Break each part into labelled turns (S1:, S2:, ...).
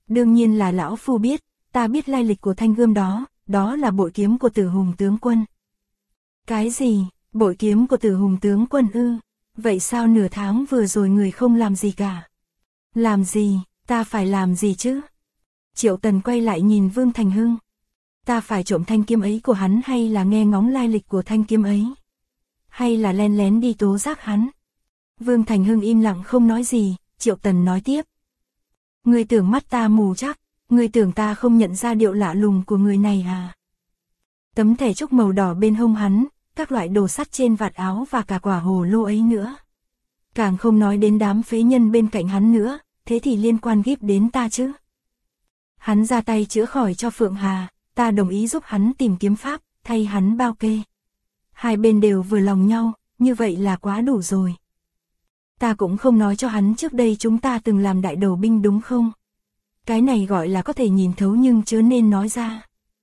S1: Đương nhiên là lão phu biết, ta biết lai lịch của thanh gươm đó, đó là bội kiếm của Tử Hùng tướng quân. Cái gì, bội kiếm của Tử Hùng tướng quân ư? Vậy sao nửa tháng vừa rồi người không làm gì cả? Làm gì, ta phải làm gì chứ? Triệu Tần quay lại nhìn Vương Thành Hưng. Ta phải trộm thanh kiếm ấy của hắn hay là nghe ngóng lai lịch của thanh kiếm ấy? Hay là len lén đi tố giác hắn? Vương Thành Hưng im lặng không nói gì, Triệu Tần nói tiếp. Ngươi tưởng mắt ta mù chắc, ngươi tưởng ta không nhận ra điệu lạ lùng của người này à? Tấm thẻ trúc màu đỏ bên hông hắn, các loại đồ sắt trên vạt áo và cả quả hồ lô ấy nữa. Càng không nói đến đám phế nhân bên cạnh hắn nữa, thế thì liên quan gíp đến ta chứ? Hắn ra tay chữa khỏi cho Phượng Hà, ta đồng ý giúp hắn tìm kiếm pháp, thay hắn bao kê. Hai bên đều vừa lòng nhau, như vậy là quá đủ rồi. Ta cũng không nói cho hắn trước đây chúng ta từng làm đại đầu binh đúng không? Cái này gọi là có thể nhìn thấu nhưng chớ nên nói ra.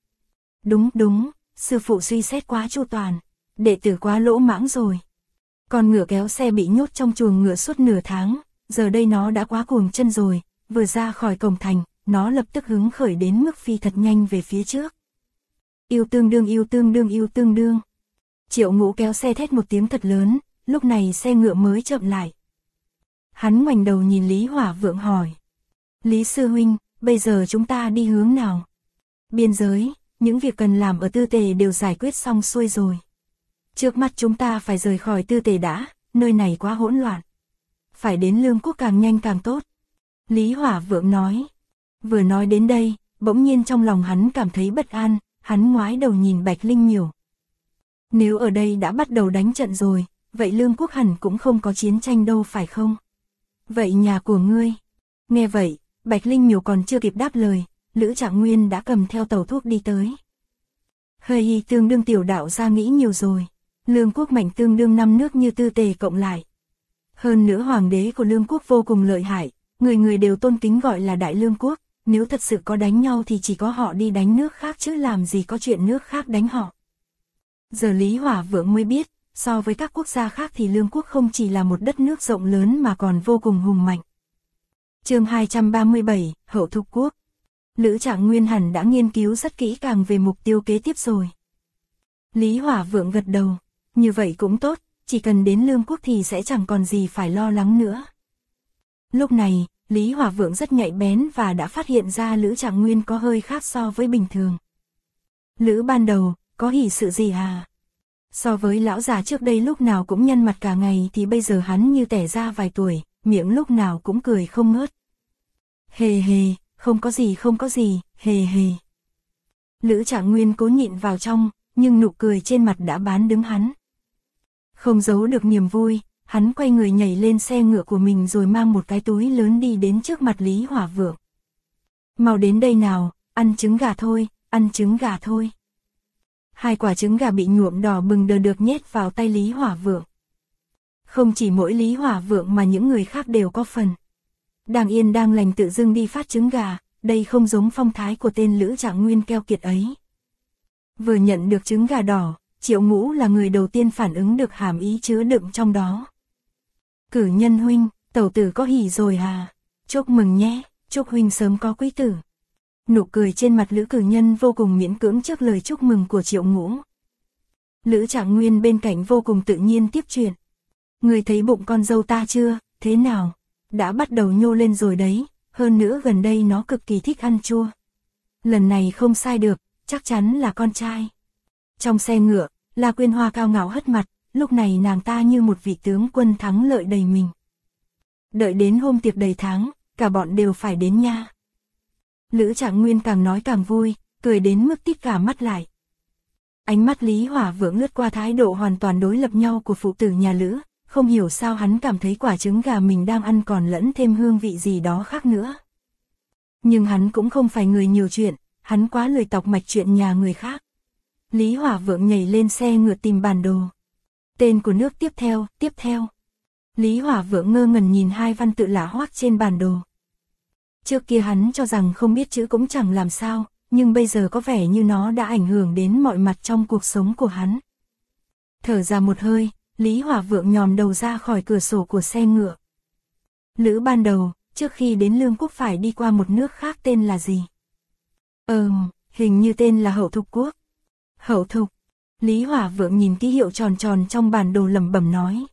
S1: Đúng, sư phụ suy xét quá chu toàn, đệ tử quá lỗ mãng rồi. Con ngựa kéo xe bị nhốt trong chuồng ngựa suốt nửa tháng, giờ đây nó đã quá cuồng chân rồi, vừa ra khỏi cổng thành, nó lập tức hứng khởi đến mức phi thật nhanh về phía trước. Yêu tương đương. Triệu Ngũ kéo xe thét một tiếng thật lớn, lúc này xe ngựa mới chậm lại. Hắn ngoảnh đầu nhìn Lý Hỏa Vượng hỏi. Lý sư huynh, bây giờ chúng ta đi hướng nào? Biên giới, những việc cần làm ở Tư Tề đều giải quyết xong xuôi rồi. Trước mắt chúng ta phải rời khỏi Tư Tề đã, nơi này quá hỗn loạn. Phải đến Lương Quốc càng nhanh càng tốt. Lý Hỏa Vượng nói. Vừa nói đến đây, bỗng nhiên trong lòng hắn cảm thấy bất an, hắn ngoái đầu nhìn Bạch Linh Miểu. Nếu ở đây đã bắt đầu đánh trận rồi, vậy Lương Quốc hẳn cũng không có chiến tranh đâu phải không? Vậy nhà của ngươi? Nghe vậy, Bạch Linh Miểu còn chưa kịp đáp lời, Lữ Trạng Nguyên đã cầm theo tàu thuốc đi tới. Hơi tương đương tiểu đạo ra nghĩ nhiều rồi. Lương Quốc mạnh tương đương 5 nước như Tư Tề cộng lại. Hơn nữa hoàng đế của Lương Quốc vô cùng lợi hại, người người đều tôn kính gọi là Đại Lương Quốc, nếu thật sự có đánh nhau thì chỉ có họ đi đánh nước khác chứ làm gì có chuyện nước khác đánh họ. Giờ Lý Hỏa Vượng mới biết, so với các quốc gia khác thì Lương Quốc không chỉ là một đất nước rộng lớn mà còn vô cùng hùng mạnh. Chương 237, Hậu Thục Quốc. Lữ Trạng Nguyên hẳn đã nghiên cứu rất kỹ càng về mục tiêu kế tiếp rồi. Lý Hỏa Vượng gật đầu, như vậy cũng tốt, chỉ cần đến Lương Quốc thì sẽ chẳng còn gì phải lo lắng nữa. Lúc này, Lý Hỏa Vượng rất nhạy bén và đã phát hiện ra Lữ Trạng Nguyên có hơi khác so với bình thường. Lữ ban đầu, có hỉ sự gì à? So với lão già trước đây lúc nào cũng nhăn mặt cả ngày thì bây giờ hắn như tẻ ra vài tuổi, miệng lúc nào cũng cười không ngớt. Hề hề, không có gì, hề hề. Lữ Trạng Nguyên cố nhịn vào trong, nhưng nụ cười trên mặt đã bán đứng hắn. Không giấu được niềm vui, hắn quay người nhảy lên xe ngựa của mình rồi mang một cái túi lớn đi đến trước mặt Lý Hỏa Vượng. Mau đến đây nào, ăn trứng gà thôi, ăn trứng gà thôi. Hai quả trứng gà bị nhuộm đỏ bừng đờ được nhét vào tay Lý Hỏa Vượng. Không chỉ mỗi Lý Hỏa Vượng mà những người khác đều có phần. Đang yên đang lành tự dưng đi phát trứng gà, đây không giống phong thái của tên Lữ Trạng Nguyên keo kiệt ấy. Vừa nhận được trứng gà đỏ, Triệu Ngũ là người đầu tiên phản ứng được hàm ý chứa đựng trong đó. Cử nhân huynh, tẩu tử có hỉ rồi à? Chúc mừng nhé, chúc huynh sớm có quý tử. Nụ cười trên mặt Lữ Cử Nhân vô cùng miễn cưỡng trước lời chúc mừng của Triệu Ngũ. Lữ Trạng Nguyên bên cạnh vô cùng tự nhiên tiếp chuyện. Người thấy bụng con dâu ta chưa, thế nào? Đã bắt đầu nhô lên rồi đấy, hơn nữa gần đây nó cực kỳ thích ăn chua. Lần này không sai được, chắc chắn là con trai. Trong xe ngựa, La Quyên Hoa cao ngạo hất mặt, lúc này nàng ta như một vị tướng quân thắng lợi đầy mình. Đợi đến hôm tiệc đầy tháng, cả bọn đều phải đến nha. Lữ Trạng Nguyên càng nói càng vui, cười đến mức tít cả mắt lại. Ánh mắt Lý Hỏa Vượng lướt qua thái độ hoàn toàn đối lập nhau của phụ tử nhà Lữ, không hiểu sao hắn cảm thấy quả trứng gà mình đang ăn còn lẫn thêm hương vị gì đó khác nữa. Nhưng hắn cũng không phải người nhiều chuyện, hắn quá lười tọc mạch chuyện nhà người khác. Lý Hỏa Vượng nhảy lên xe ngựa tìm bản đồ. Tên của nước tiếp theo. Lý Hỏa Vượng ngơ ngẩn nhìn hai văn tự lạ hoắc trên bản đồ. Trước kia hắn cho rằng không biết chữ cũng chẳng làm sao, nhưng bây giờ có vẻ như nó đã ảnh hưởng đến mọi mặt trong cuộc sống của hắn. Thở ra một hơi, Lý Hỏa Vượng nhòm đầu ra khỏi cửa sổ của xe ngựa. Lữ ban đầu, trước khi đến Lương Quốc phải đi qua một nước khác tên là gì? Hình như tên là Hậu Thục Quốc. Hậu Thục. Lý Hỏa Vượng nhìn ký hiệu tròn tròn trong bản đồ lẩm bẩm nói.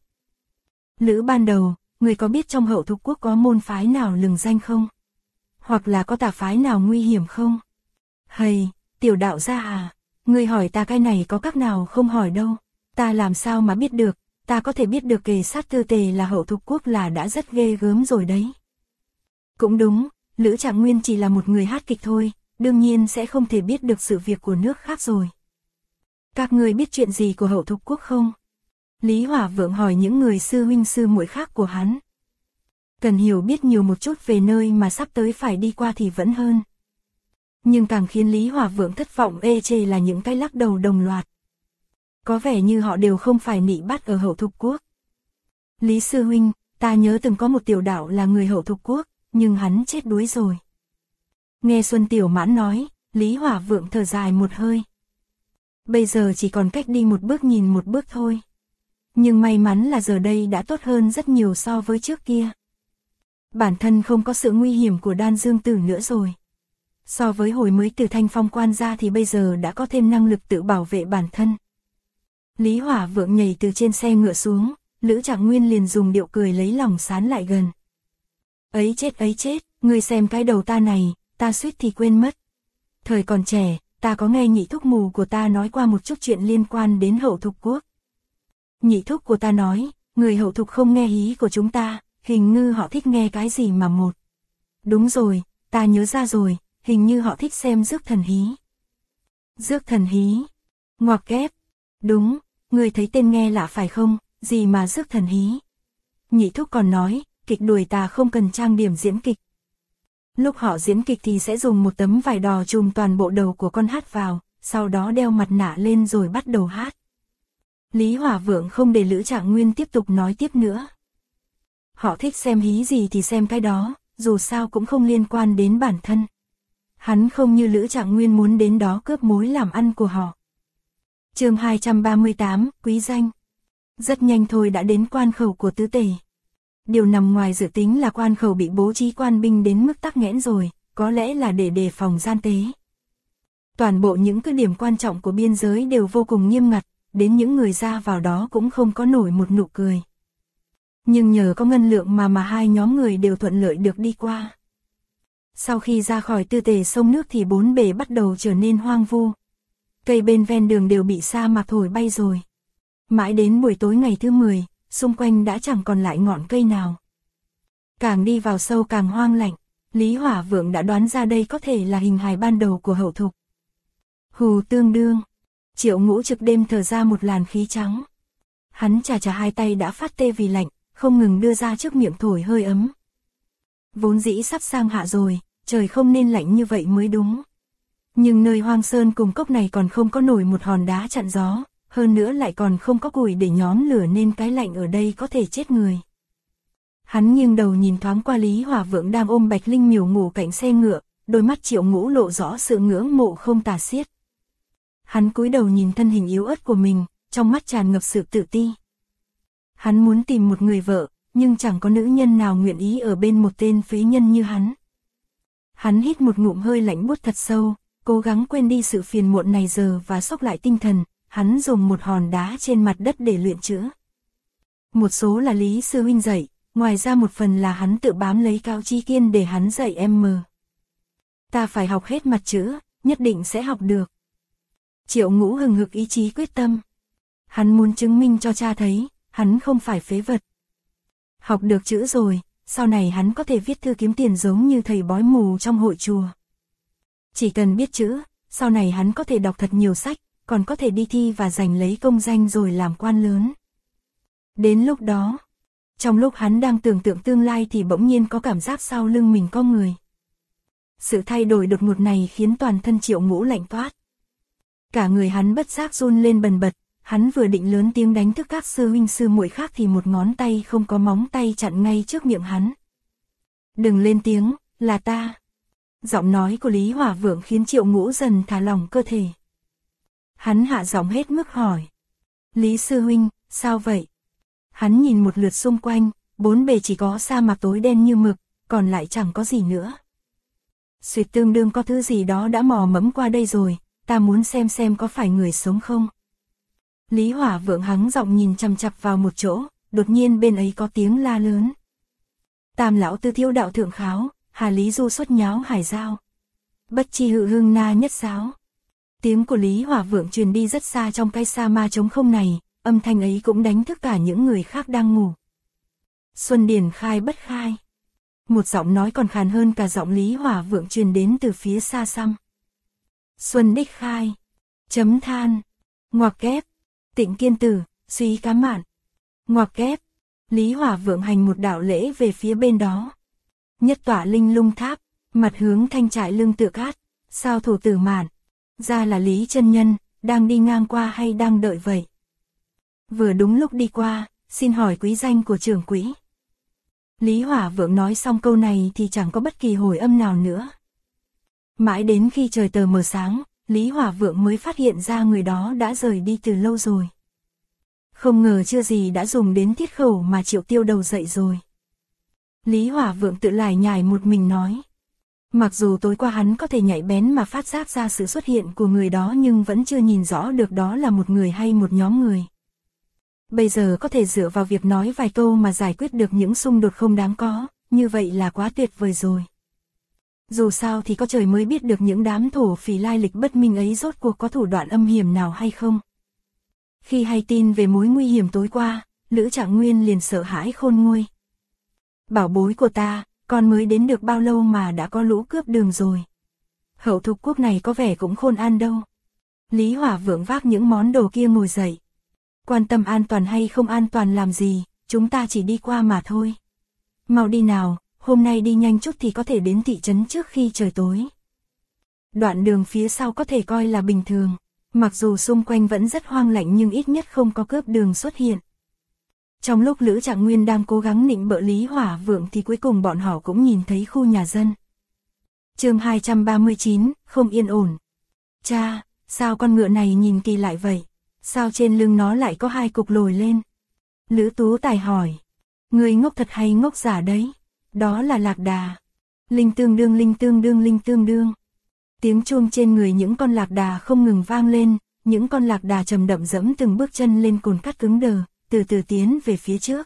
S1: Lữ ban đầu, người có biết trong Hậu Thục Quốc có môn phái nào lừng danh không? Hoặc là có tà phái nào nguy hiểm không? Hầy, tiểu đạo gia à, người hỏi ta cái này có các nào không hỏi đâu, ta làm sao mà biết được, ta có thể biết được kề sát tư tề là Hậu Thục Quốc là đã rất ghê gớm rồi đấy. Cũng đúng, Lữ Trạng Nguyên chỉ là một người hát kịch thôi, đương nhiên sẽ không thể biết được sự việc của nước khác rồi. Các người biết chuyện gì của Hậu Thục Quốc không? Lý Hỏa Vượng hỏi những người sư huynh sư muội khác của hắn. Cần hiểu biết nhiều một chút về nơi mà sắp tới phải đi qua thì vẫn hơn. Nhưng càng khiến Lý Hỏa Vượng thất vọng ê chề là những cái lắc đầu đồng loạt. Có vẻ như họ đều không phải nị bắt ở Hậu Thục Quốc. Lý sư huynh, ta nhớ từng có một tiểu đạo là người Hậu Thục Quốc, nhưng hắn chết đuối rồi. Nghe Xuân Tiểu Mãn nói, Lý Hỏa Vượng thở dài một hơi. Bây giờ chỉ còn cách đi một bước nhìn một bước thôi. Nhưng may mắn là giờ đây đã tốt hơn rất nhiều so với trước kia. Bản thân không có sự nguy hiểm của Đan Dương Tử nữa rồi. So với hồi mới từ Thanh Phong quan ra thì bây giờ đã có thêm năng lực tự bảo vệ bản thân. Lý Hỏa Vượng nhảy từ trên xe ngựa xuống, Lữ Trạng Nguyên liền dùng điệu cười lấy lòng sán lại gần. Ấy chết, ngươi xem cái đầu ta này, ta suýt thì quên mất. Thời còn trẻ, ta có nghe nhị thúc mù của ta nói qua một chút chuyện liên quan đến Hậu Thục Quốc. Nhị thúc của ta nói, người Hậu Thục không nghe hí của chúng ta, hình như họ thích nghe cái gì mà một. Đúng rồi, ta nhớ ra rồi, hình như họ thích xem rước thần hí. Rước thần hí. Ngoặc kép. Đúng, người thấy tên nghe lạ phải không, gì mà rước thần hí. Nhị thúc còn nói, kịch đuổi tà không cần trang điểm diễn kịch. Lúc họ diễn kịch thì sẽ dùng một tấm vải đỏ trùm toàn bộ đầu của con hát vào, sau đó đeo mặt nạ lên rồi bắt đầu hát. Lý Hỏa Vượng không để Lữ Trạng Nguyên tiếp tục nói tiếp nữa. Họ thích xem hí gì thì xem cái đó, dù sao cũng không liên quan đến bản thân. Hắn không như Lữ Trạng Nguyên muốn đến đó cướp mối làm ăn của họ. Chương 238, Quý Danh. Rất nhanh thôi đã đến quan khẩu của Tứ Tề. Điều nằm ngoài dự tính là quan khẩu bị bố trí quan binh đến mức tắc nghẽn rồi, có lẽ là để đề phòng gian tế. Toàn bộ những cái điểm quan trọng của biên giới đều vô cùng nghiêm ngặt, đến những người ra vào đó cũng không có nổi một nụ cười. Nhưng nhờ có ngân lượng mà hai nhóm người đều thuận lợi được đi qua. Sau khi ra khỏi Tư Tề sông nước thì bốn bề bắt đầu trở nên hoang vu. Cây bên ven đường đều bị sa mạc thổi bay rồi. Mãi đến buổi tối ngày thứ 10, xung quanh đã chẳng còn lại ngọn cây nào. Càng đi vào sâu càng hoang lạnh, Lý Hỏa Vượng đã đoán ra đây có thể là hình hài ban đầu của Hậu Thục. Hù tương đương, Triệu Ngũ Trực đêm thở ra một làn khí trắng. Hắn chà hai tay đã phát tê vì lạnh, không ngừng đưa ra trước miệng thổi hơi ấm. Vốn dĩ sắp sang hạ rồi, trời không nên lạnh như vậy mới đúng. Nhưng nơi hoang sơn cùng cốc này còn không có nổi một hòn đá chặn gió, hơn nữa lại còn không có củi để nhóm lửa nên cái lạnh ở đây có thể chết người. Hắn nghiêng đầu nhìn thoáng qua Lý Hỏa Vượng đang ôm Bạch Linh Miểu ngủ cạnh xe ngựa, đôi mắt Triệu Ngũ lộ rõ sự ngưỡng mộ không tả xiết. Hắn cúi đầu nhìn thân hình yếu ớt của mình, trong mắt tràn ngập sự tự ti. Hắn muốn tìm một người vợ, nhưng chẳng có nữ nhân nào nguyện ý ở bên một tên phế nhân như hắn. Hắn hít một ngụm hơi lạnh buốt thật sâu, cố gắng quên đi sự phiền muộn này giờ và xốc lại tinh thần, hắn dùng một hòn đá trên mặt đất để luyện chữ. Một số là Lý sư huynh dạy, ngoài ra một phần là hắn tự bám lấy Cao Chí Kiên để hắn dạy em. Ta phải học hết mặt chữ, nhất định sẽ học được. Triệu Ngũ hừng hực ý chí quyết tâm. Hắn muốn chứng minh cho cha thấy, hắn không phải phế vật. Học được chữ rồi, sau này hắn có thể viết thư kiếm tiền giống như thầy bói mù trong hội chùa. Chỉ cần biết chữ, sau này hắn có thể đọc thật nhiều sách, còn có thể đi thi và giành lấy công danh rồi làm quan lớn. Đến lúc đó, trong lúc hắn đang tưởng tượng tương lai thì bỗng nhiên có cảm giác sau lưng mình có người. Sự thay đổi đột ngột này khiến toàn thân Triệu Ngũ lạnh toát. Cả người hắn bất giác run lên bần bật, hắn vừa định lớn tiếng đánh thức các sư huynh sư muội khác thì một ngón tay không có móng tay chặn ngay trước miệng hắn. Đừng lên tiếng, là ta. Giọng nói của Lý Hỏa Vượng khiến Triệu Ngũ dần thả lỏng cơ thể. Hắn hạ giọng hết mức hỏi. Lý sư huynh, sao vậy? Hắn nhìn một lượt xung quanh, bốn bề chỉ có sa mạc tối đen như mực, còn lại chẳng có gì nữa. Suyệt tương đương có thứ gì đó đã mò mẫm qua đây rồi, ta muốn xem có phải người sống không. Lý Hỏa Vượng hắng giọng nhìn chằm chằm vào một chỗ, đột nhiên bên ấy có tiếng la lớn. Tam lão tư thiếu đạo thượng kháo, Hà Lý Du xuất nháo hải giao. Bất chi hự hưng na nhất giáo. Tiếng của Lý Hỏa Vượng truyền đi rất xa trong cái sa ma trống không này, âm thanh ấy cũng đánh thức cả những người khác đang ngủ. Xuân Điền khai bất khai. Một giọng nói còn khàn hơn cả giọng Lý Hỏa Vượng truyền đến từ phía xa xăm. Xuân đích khai. Chấm than. Ngoặc kép. Tịnh Kiên Tử, suy cá mạn. Ngoặc kép. Lý Hỏa Vượng hành một đạo lễ về phía bên đó. Nhất tọa linh lung tháp, mặt hướng thanh trại lưng tựa cát, sao thủ tử mạn. Ra là Lý chân nhân, đang đi ngang qua hay đang đợi vậy? Vừa đúng lúc đi qua, xin hỏi quý danh của trưởng quỹ. Lý Hỏa Vượng nói xong câu này thì chẳng có bất kỳ hồi âm nào nữa. Mãi đến khi trời tờ mờ sáng, Lý Hỏa Vượng mới phát hiện ra người đó đã rời đi từ lâu rồi. Không ngờ chưa gì đã dùng đến thiết khẩu mà Triệu Tiêu đầu dậy rồi. Lý Hỏa Vượng tự lải nhải một mình nói. Mặc dù tối qua hắn có thể nhạy bén mà phát giác ra sự xuất hiện của người đó nhưng vẫn chưa nhìn rõ được đó là một người hay một nhóm người. Bây giờ có thể dựa vào việc nói vài câu mà giải quyết được những xung đột không đáng có, như vậy là quá tuyệt vời rồi. Dù sao thì có trời mới biết được những đám thổ phỉ lai lịch bất minh ấy rốt cuộc có thủ đoạn âm hiểm nào hay không. Khi hay tin về mối nguy hiểm tối qua, Lữ Trạng Nguyên liền sợ hãi khôn nguôi. Bảo bối của ta, con mới đến được bao lâu mà đã có lũ cướp đường rồi. Hậu thục quốc này có vẻ cũng khôn an đâu. Lý Hỏa Vượng vác những món đồ kia ngồi dậy. Quan tâm an toàn hay không an toàn làm gì, chúng ta chỉ đi qua mà thôi. Mau đi nào, hôm nay đi nhanh chút thì có thể đến thị trấn trước khi trời tối. Đoạn đường phía sau có thể coi là bình thường, mặc dù xung quanh vẫn rất hoang lạnh nhưng ít nhất không có cướp đường xuất hiện. Trong lúc Lữ Trạng Nguyên đang cố gắng nịnh bợ Lý Hỏa Vượng thì cuối cùng bọn họ cũng nhìn thấy khu nhà dân. Chương 239, không yên ổn. Cha, sao con ngựa này nhìn kỳ lại vậy? Sao trên lưng nó lại có hai cục lồi lên? Lữ Tú Tài hỏi. Người ngốc thật hay ngốc giả đấy? Đó là lạc đà. Linh tương đương linh tương đương linh tương đương. Tiếng chuông trên người những con lạc đà không ngừng vang lên, những con lạc đà trầm đậm dẫm từng bước chân lên cồn cát cứng đờ, từ từ tiến về phía trước.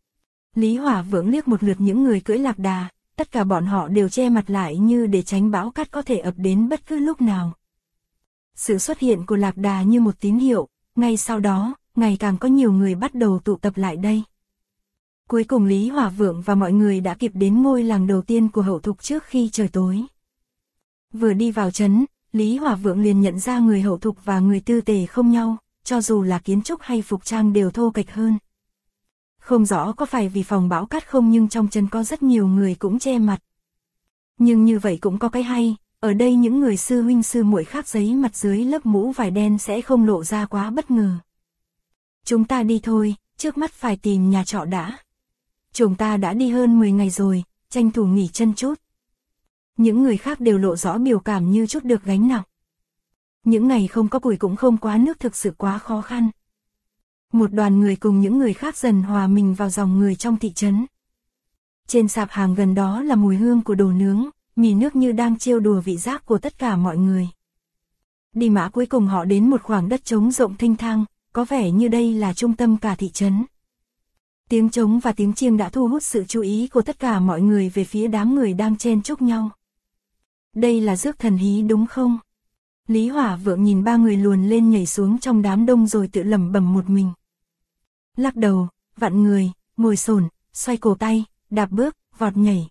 S1: Lý Hỏa Vượng liếc một lượt những người cưỡi lạc đà, tất cả bọn họ đều che mặt lại như để tránh bão cát có thể ập đến bất cứ lúc nào. Sự xuất hiện của lạc đà như một tín hiệu, ngay sau đó, ngày càng có nhiều người bắt đầu tụ tập lại đây. Cuối cùng Lý Hỏa Vượng và mọi người đã kịp đến ngôi làng đầu tiên của Hậu Thục trước khi trời tối. Vừa đi vào trấn, Lý Hỏa Vượng liền nhận ra người Hậu Thục và người Tư Tề không nhau, cho dù là kiến trúc hay phục trang đều thô kệch hơn. Không rõ có phải vì phòng bão cát không nhưng trong trấn có rất nhiều người cũng che mặt. Nhưng như vậy cũng có cái hay, ở đây những người sư huynh sư muội khác giấy mặt dưới lớp mũ vải đen sẽ không lộ ra quá bất ngờ. Chúng ta đi thôi, trước mắt phải tìm nhà trọ đã. Chúng ta đã đi hơn 10 ngày rồi, tranh thủ nghỉ chân chút. Những người khác đều lộ rõ biểu cảm như chút được gánh nặng. Những ngày không có củi cũng không quá nước thực sự quá khó khăn. Một đoàn người cùng những người khác dần hòa mình vào dòng người trong thị trấn. Trên sạp hàng gần đó là mùi hương của đồ nướng, mì nước như đang trêu đùa vị giác của tất cả mọi người. Đi mã cuối cùng họ đến một khoảng đất trống rộng thênh thang, có vẻ như đây là trung tâm cả thị trấn. Tiếng trống và tiếng chiêng đã thu hút sự chú ý của tất cả mọi người về phía đám người đang chen chúc nhau. Đây là rước thần hí đúng không? Lý Hỏa Vượng nhìn ba người luồn lên nhảy xuống trong đám đông rồi tự lẩm bẩm một mình. Lắc đầu, vặn người, ngồi xổm, xoay cổ tay, đạp bước, vọt nhảy.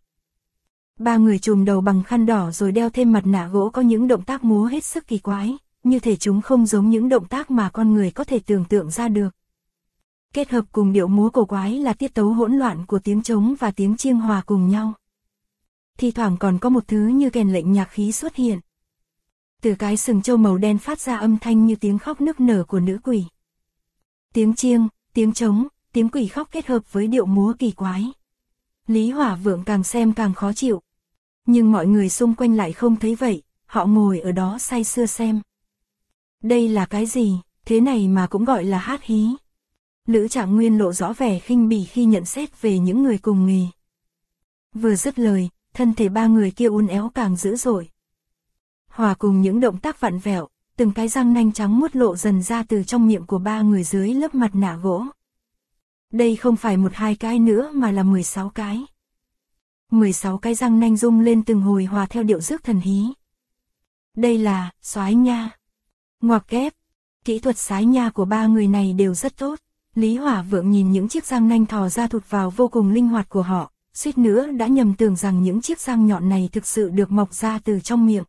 S1: Ba người trùm đầu bằng khăn đỏ rồi đeo thêm mặt nạ gỗ có những động tác múa hết sức kỳ quái, như thể chúng không giống những động tác mà con người có thể tưởng tượng ra được. Kết hợp cùng điệu múa cổ quái là tiết tấu hỗn loạn của tiếng trống và tiếng chiêng hòa cùng nhau. Thi thoảng còn có một thứ như kèn lệnh nhạc khí xuất hiện. Từ cái sừng trâu màu đen phát ra âm thanh như tiếng khóc nức nở của nữ quỷ. Tiếng chiêng, tiếng trống, tiếng quỷ khóc kết hợp với điệu múa kỳ quái. Lý Hỏa Vượng càng xem càng khó chịu. Nhưng mọi người xung quanh lại không thấy vậy, họ ngồi ở đó say sưa xem. Đây là cái gì, thế này mà cũng gọi là hát hí. Lữ Trạng Nguyên lộ rõ vẻ khinh bỉ khi nhận xét về những người cùng nghề. Vừa dứt lời, thân thể ba người kia uốn éo càng dữ dội. Hòa cùng những động tác vặn vẹo, từng cái răng nanh trắng muốt lộ dần ra từ trong miệng của ba người dưới lớp mặt nạ gỗ. Đây không phải 1-2 cái nữa mà là 16 cái. 16 cái răng nanh rung lên từng hồi hòa theo điệu rước thần hí. Đây là xoái nha, ngoặc kép. Kỹ thuật sái nha của ba người này đều rất tốt. Lý Hỏa Vượng nhìn những chiếc răng nanh thò ra thụt vào vô cùng linh hoạt của họ, suýt nữa đã nhầm tưởng rằng những chiếc răng nhọn này thực sự được mọc ra từ trong miệng.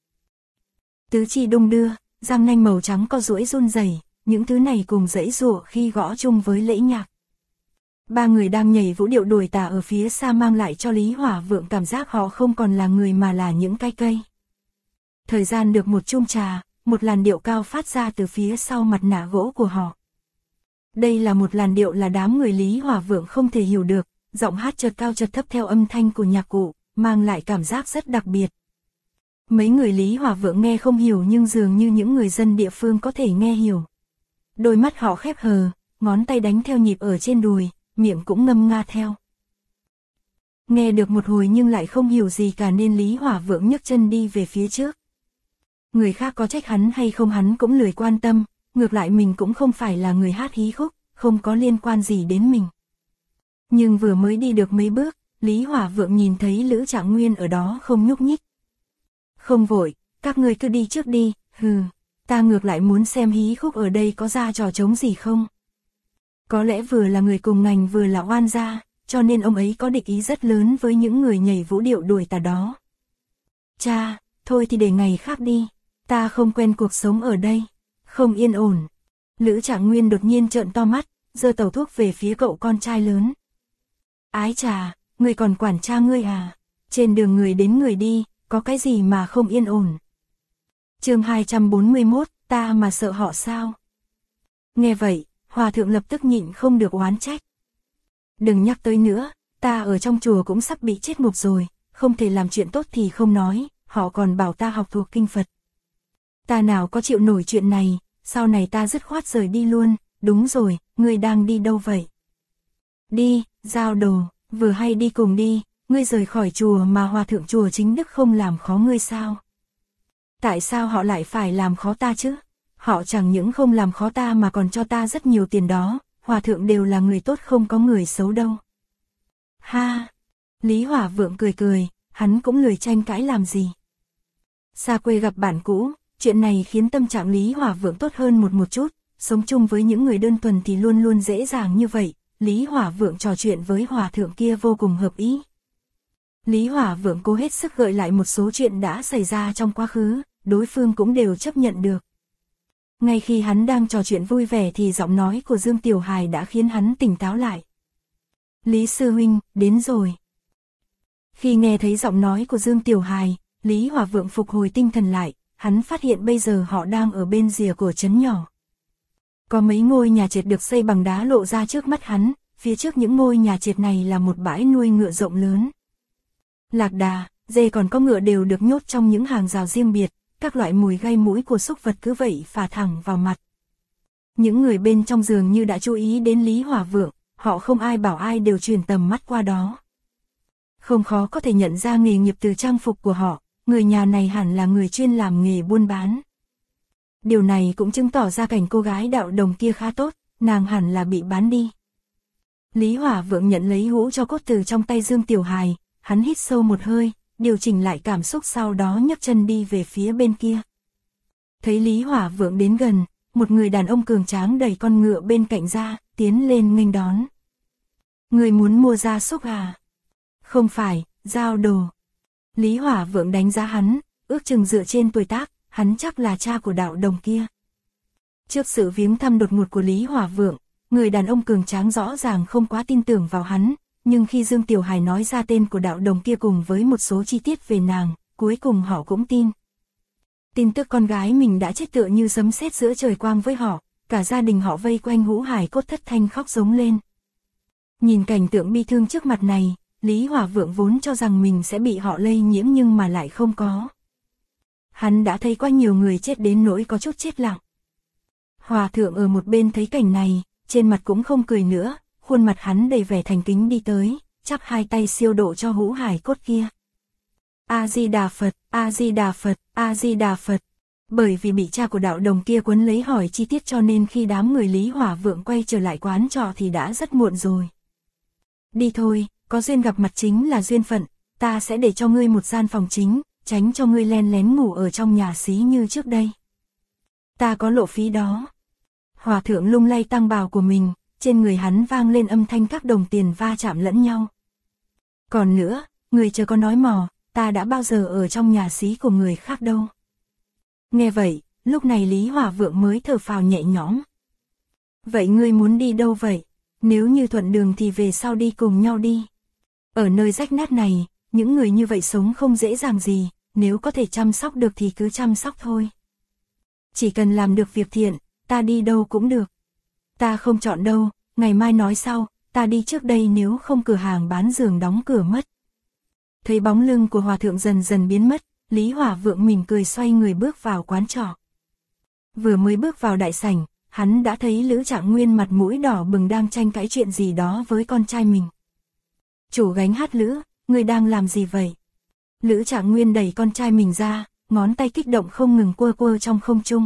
S1: Tứ chi đung đưa, răng nanh màu trắng co duỗi run rẩy, những thứ này cùng giãy giụa khi gõ chung với lễ nhạc. Ba người đang nhảy vũ điệu đuổi tà ở phía xa mang lại cho Lý Hỏa Vượng cảm giác họ không còn là người mà là những cái cây. Thời gian được một chung trà, một làn điệu cao phát ra từ phía sau mặt nạ gỗ của họ. Đây là một làn điệu là đám người Lý Hỏa Vượng không thể hiểu được, giọng hát chợt cao chợt thấp theo âm thanh của nhạc cụ, mang lại cảm giác rất đặc biệt. Mấy người Lý Hỏa Vượng nghe không hiểu nhưng dường như những người dân địa phương có thể nghe hiểu. Đôi mắt họ khép hờ, ngón tay đánh theo nhịp ở trên đùi, miệng cũng ngâm nga theo. Nghe được một hồi nhưng lại không hiểu gì cả nên Lý Hỏa Vượng nhấc chân đi về phía trước. Người khác có trách hắn hay không hắn cũng lười quan tâm, ngược lại mình cũng không phải là người hát hí khúc, không có liên quan gì đến mình. Nhưng vừa mới đi được mấy bước, Lý Hỏa Vượng nhìn thấy Lữ Trạng Nguyên ở đó không nhúc nhích. Không vội, các ngươi cứ đi trước đi, ta ngược lại muốn xem hí khúc ở đây có ra trò trống gì không. Có lẽ vừa là người cùng ngành vừa là oan gia, cho nên ông ấy có địch ý rất lớn với những người nhảy vũ điệu đuổi tà đó. Cha, thôi thì để ngày khác đi, ta không quen cuộc sống ở đây, không yên ổn. Lữ Trạng Nguyên đột nhiên trợn to mắt, giơ tẩu thuốc về phía cậu con trai lớn. Ái chà, ngươi còn quản cha ngươi à? Trên đường người đến người đi, có cái gì mà không yên ổn? Chương 241, ta mà sợ họ sao? Nghe vậy, Hòa thượng lập tức nhịn không được oán trách. Đừng nhắc tới nữa, ta ở trong chùa cũng sắp bị chết ngục rồi, không thể làm chuyện tốt thì không nói, họ còn bảo ta học thuộc kinh Phật. Ta nào có chịu nổi chuyện này, sau này ta dứt khoát rời đi luôn. Đúng rồi, ngươi đang đi đâu vậy? Đi, giao đồ, vừa hay đi cùng đi, ngươi rời khỏi chùa mà hòa thượng chùa Chính Đức không làm khó ngươi sao? Tại sao họ lại phải làm khó ta chứ? Họ chẳng những không làm khó ta mà còn cho ta rất nhiều tiền đó, hòa thượng đều là người tốt không có người xấu đâu. Ha! Lý Hỏa Vượng cười cười, hắn cũng lười tranh cãi làm gì. Xa quê gặp bạn cũ, chuyện này khiến tâm trạng Lý Hỏa Vượng tốt hơn một chút, sống chung với những người đơn thuần thì luôn luôn dễ dàng như vậy, Lý Hỏa Vượng trò chuyện với hòa thượng kia vô cùng hợp ý. Lý Hỏa Vượng cố hết sức gợi lại một số chuyện đã xảy ra trong quá khứ, đối phương cũng đều chấp nhận được. Ngay khi hắn đang trò chuyện vui vẻ thì giọng nói của Dương Tiểu Hài đã khiến hắn tỉnh táo lại. Lý sư huynh, đến rồi. Khi nghe thấy giọng nói của Dương Tiểu Hài, Lý Hỏa Vượng phục hồi tinh thần lại, hắn phát hiện bây giờ họ đang ở bên rìa của trấn nhỏ. Có mấy ngôi nhà trệt được xây bằng đá lộ ra trước mắt hắn, phía trước những ngôi nhà trệt này là một bãi nuôi ngựa rộng lớn. Lạc đà, dê còn có ngựa đều được nhốt trong những hàng rào riêng biệt, các loại mùi gây mũi của súc vật cứ vậy phả thẳng vào mặt. Những người bên trong dường như đã chú ý đến Lý Hỏa Vượng, họ không ai bảo ai đều chuyển tầm mắt qua đó. Không khó có thể nhận ra nghề nghiệp từ trang phục của họ, người nhà này hẳn là người chuyên làm nghề buôn bán. Điều này cũng chứng tỏ ra cảnh cô gái đạo đồng kia khá tốt, nàng hẳn là bị bán đi. Lý Hỏa Vượng nhận lấy hũ cho cốt từ trong tay Dương Tiểu Hài, hắn hít sâu một hơi, điều chỉnh lại cảm xúc sau đó nhấc chân đi về phía bên kia. Thấy Lý Hỏa Vượng đến gần, một người đàn ông cường tráng đẩy con ngựa bên cạnh ra, tiến lên nghênh đón. Người muốn mua gia súc à? Không phải, giao đồ. Lý Hỏa Vượng đánh giá hắn, ước chừng dựa trên tuổi tác, hắn chắc là cha của đạo đồng kia. Trước sự viếng thăm đột ngột của Lý Hỏa Vượng, người đàn ông cường tráng rõ ràng không quá tin tưởng vào hắn, nhưng khi Dương Tiểu Hài nói ra tên của đạo đồng kia cùng với một số chi tiết về nàng, cuối cùng họ cũng tin. Tin tức con gái mình đã chết tựa như sấm sét giữa trời quang với họ, cả gia đình họ vây quanh hũ hài cốt thất thanh khóc giống lên. Nhìn cảnh tượng bi thương trước mặt này, Lý Hỏa Vượng vốn cho rằng mình sẽ bị họ lây nhiễm nhưng mà lại không có. Hắn đã thấy quá nhiều người chết đến nỗi có chút chết lặng. Hòa thượng ở một bên thấy cảnh này, trên mặt cũng không cười nữa, khuôn mặt hắn đầy vẻ thành kính đi tới, chắp hai tay siêu độ cho hũ hài cốt kia. A-di-đà Phật, A-di-đà Phật, A-di-đà Phật. Bởi vì bị cha của đạo đồng kia quấn lấy hỏi chi tiết cho nên khi đám người Lý Hỏa Vượng quay trở lại quán trọ thì đã rất muộn rồi. Đi thôi, có duyên gặp mặt chính là duyên phận, ta sẽ để cho ngươi một gian phòng chính, tránh cho ngươi len lén ngủ ở trong nhà xí như trước đây. Ta có lộ phí đó. Hòa thượng lung lay tăng bào của mình, trên người hắn vang lên âm thanh các đồng tiền va chạm lẫn nhau. Còn nữa, người chờ có nói mò, ta đã bao giờ ở trong nhà xí của người khác đâu. Nghe vậy, lúc này Lý Hỏa Vượng mới thở phào nhẹ nhõm. Vậy ngươi muốn đi đâu vậy? Nếu như thuận đường thì về sau đi cùng nhau đi. Ở nơi rách nát này, những người như vậy sống không dễ dàng gì, nếu có thể chăm sóc được thì cứ chăm sóc thôi. Chỉ cần làm được việc thiện, ta đi đâu cũng được. Ta không chọn đâu, ngày mai nói sau, ta đi trước đây nếu không cửa hàng bán giường đóng cửa mất. Thấy bóng lưng của hòa thượng dần dần biến mất, Lý Hỏa Vượng mỉm cười xoay người bước vào quán trọ. Vừa mới bước vào đại sảnh, hắn đã thấy Lữ Trạng Nguyên mặt mũi đỏ bừng đang tranh cãi chuyện gì đó với con trai mình. Chủ gánh hát Lữ, ngươi đang làm gì vậy? Lữ Trạng Nguyên đẩy con trai mình ra, ngón tay kích động không ngừng quơ quơ trong không trung.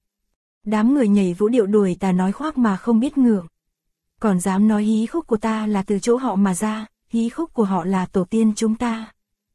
S1: Đám người nhảy vũ điệu đuổi ta nói khoác mà không biết ngượng. Còn dám nói hí khúc của ta là từ chỗ họ mà ra, hí khúc của họ là tổ tiên chúng ta.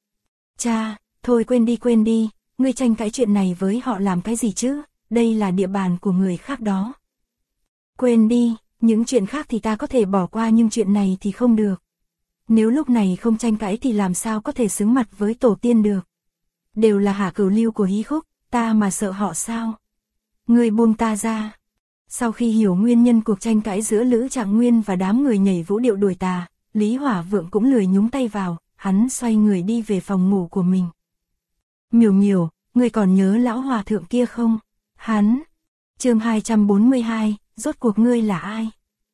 S1: Cha, thôi quên đi, ngươi tranh cãi chuyện này với họ làm cái gì chứ, đây là địa bàn của người khác đó. Quên đi, những chuyện khác thì ta có thể bỏ qua nhưng chuyện này thì không được. Nếu lúc này không tranh cãi thì làm sao có thể xứng mặt với tổ tiên được. Đều là hạ cửu lưu của hí khúc, ta mà sợ họ sao? Ngươi buông ta ra. Sau khi hiểu nguyên nhân cuộc tranh cãi giữa Lữ Trạng Nguyên và đám người nhảy vũ điệu đuổi tà, Lý Hỏa Vượng cũng lười nhúng tay vào, hắn xoay người đi về phòng ngủ của mình. Miểu Miểu, ngươi còn nhớ lão hòa thượng kia không? Hắn. Chương 242, rốt cuộc ngươi là ai?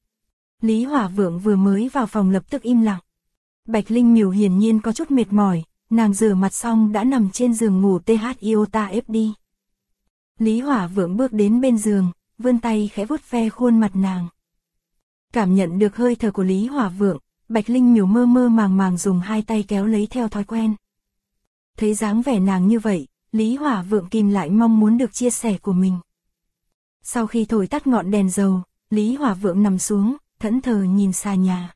S1: Lý Hỏa Vượng vừa mới vào phòng lập tức im lặng. Bạch Linh Miểu hiển nhiên có chút mệt mỏi, nàng rửa mặt xong đã nằm trên giường ngủ THIOTA FD. Lý Hỏa Vượng bước đến bên giường, vươn tay khẽ vuốt ve khuôn mặt nàng. Cảm nhận được hơi thở của Lý Hỏa Vượng, Bạch Linh Miểu mơ mơ màng màng dùng hai tay kéo lấy theo thói quen. Thấy dáng vẻ nàng như vậy, Lý Hỏa Vượng kìm lại mong muốn được chia sẻ của mình. Sau khi thổi tắt ngọn đèn dầu, Lý Hỏa Vượng nằm xuống, thẫn thờ nhìn xa nhà.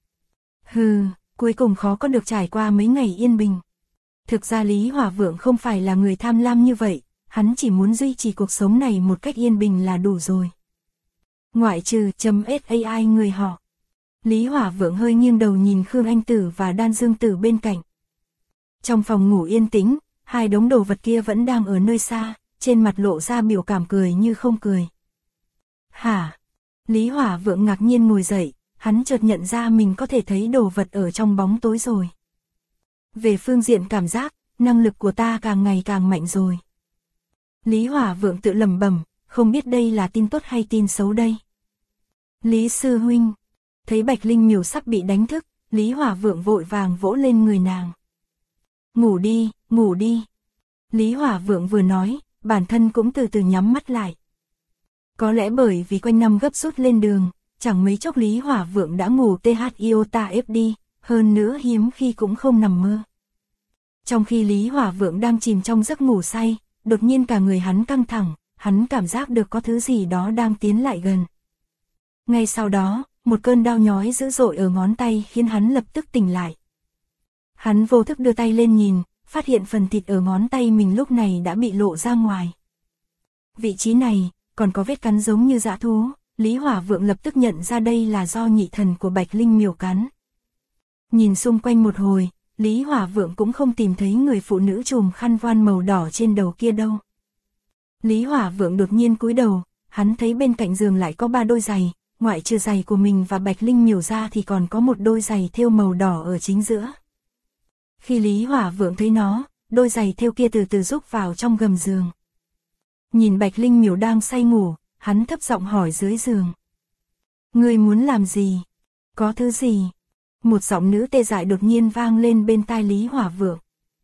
S1: Hừ, cuối cùng khó có được trải qua mấy ngày yên bình. Thực ra Lý Hỏa Vượng không phải là người tham lam như vậy, hắn chỉ muốn duy trì cuộc sống này một cách yên bình là đủ rồi. Ngoại trừ .sai người họ. Lý Hỏa Vượng hơi nghiêng đầu nhìn Khương Anh Tử và Đan Dương Tử bên cạnh. Trong phòng ngủ yên tĩnh, hai đống đồ vật kia vẫn đang ở nơi xa, trên mặt lộ ra biểu cảm cười như không cười. Hả? Lý Hỏa Vượng ngạc nhiên ngồi dậy, hắn chợt nhận ra mình có thể thấy đồ vật ở trong bóng tối rồi. Về phương diện cảm giác, năng lực của ta càng ngày càng mạnh rồi. Lý Hỏa Vượng tự lẩm bẩm, không biết đây là tin tốt hay tin xấu đây. Lý sư huynh, thấy Bạch Linh Miểu sắp bị đánh thức, Lý Hỏa Vượng vội vàng vỗ lên người nàng. Ngủ đi, ngủ đi. Lý Hỏa Vượng vừa nói, bản thân cũng từ từ nhắm mắt lại. Có lẽ bởi vì quanh năm gấp rút lên đường, chẳng mấy chốc Lý Hỏa Vượng đã ngủ THIOTA FD, hơn nữa hiếm khi cũng không nằm mơ. Trong khi Lý Hỏa Vượng đang chìm trong giấc ngủ say, đột nhiên cả người hắn căng thẳng, hắn cảm giác được có thứ gì đó đang tiến lại gần. Ngay sau đó, một cơn đau nhói dữ dội ở ngón tay khiến hắn lập tức tỉnh lại. Hắn vô thức đưa tay lên nhìn, phát hiện phần thịt ở ngón tay mình lúc này đã bị lộ ra ngoài. Vị trí này, còn có vết cắn giống như dã thú, Lý Hỏa Vượng lập tức nhận ra đây là do nhị thần của Bạch Linh Miểu cắn. Nhìn xung quanh một hồi, Lý Hỏa Vượng cũng không tìm thấy người phụ nữ trùm khăn voan màu đỏ trên đầu kia đâu. Lý Hỏa Vượng đột nhiên cúi đầu, hắn thấy bên cạnh giường lại có 3 đôi giày, ngoại trừ giày của mình và Bạch Linh Miểu ra thì còn có một đôi giày thêu màu đỏ ở chính giữa. Khi Lý Hỏa Vượng thấy nó, đôi giày thêu kia từ từ rúc vào trong gầm giường. Nhìn Bạch Linh Miểu đang say ngủ, hắn thấp giọng hỏi dưới giường. Ngươi muốn làm gì? Có thứ gì? Một giọng nữ tê dại đột nhiên vang lên bên tai Lý Hỏa Vượng.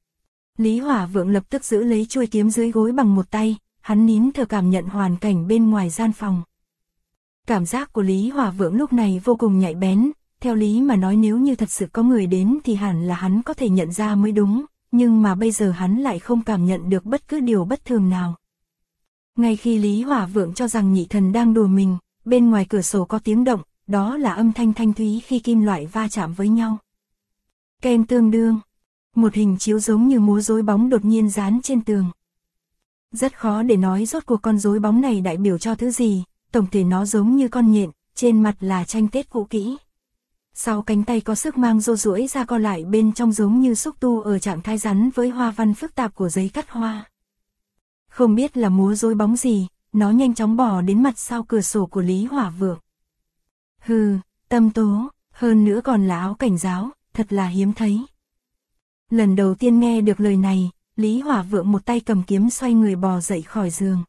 S1: Lý Hỏa Vượng lập tức giữ lấy chuôi kiếm dưới gối bằng một tay, hắn nín thở cảm nhận hoàn cảnh bên ngoài gian phòng. Cảm giác của Lý Hỏa Vượng lúc này vô cùng nhạy bén, Theo lý mà nói nếu như thật sự có người đến thì hẳn là hắn có thể nhận ra mới đúng, nhưng mà bây giờ hắn lại không cảm nhận được bất cứ điều bất thường nào. Ngay khi Lý Hỏa Vượng cho rằng nhị thần đang đùa mình, bên ngoài cửa sổ có tiếng động, đó là âm thanh thanh thúy khi kim loại va chạm với nhau. Keng tương đương, một hình chiếu giống như múa rối bóng đột nhiên dán trên tường. Rất khó để nói rốt cuộc con rối bóng này đại biểu cho thứ gì, tổng thể nó giống như con nhện, trên mặt là tranh Tết cũ kỹ. Sau cánh tay có sức mang rô duỗi ra co lại bên trong giống như xúc tu ở trạng thái rắn với hoa văn phức tạp của giấy cắt hoa. Không biết là múa rối bóng gì, nó nhanh chóng bò đến mặt sau cửa sổ của Lý Hỏa Vượng. Hừ, tâm tố, hơn nữa còn là áo cảnh giáo, thật là hiếm thấy. Lần đầu tiên nghe được lời này, Lý Hỏa Vượng một tay cầm kiếm xoay người bò dậy khỏi giường.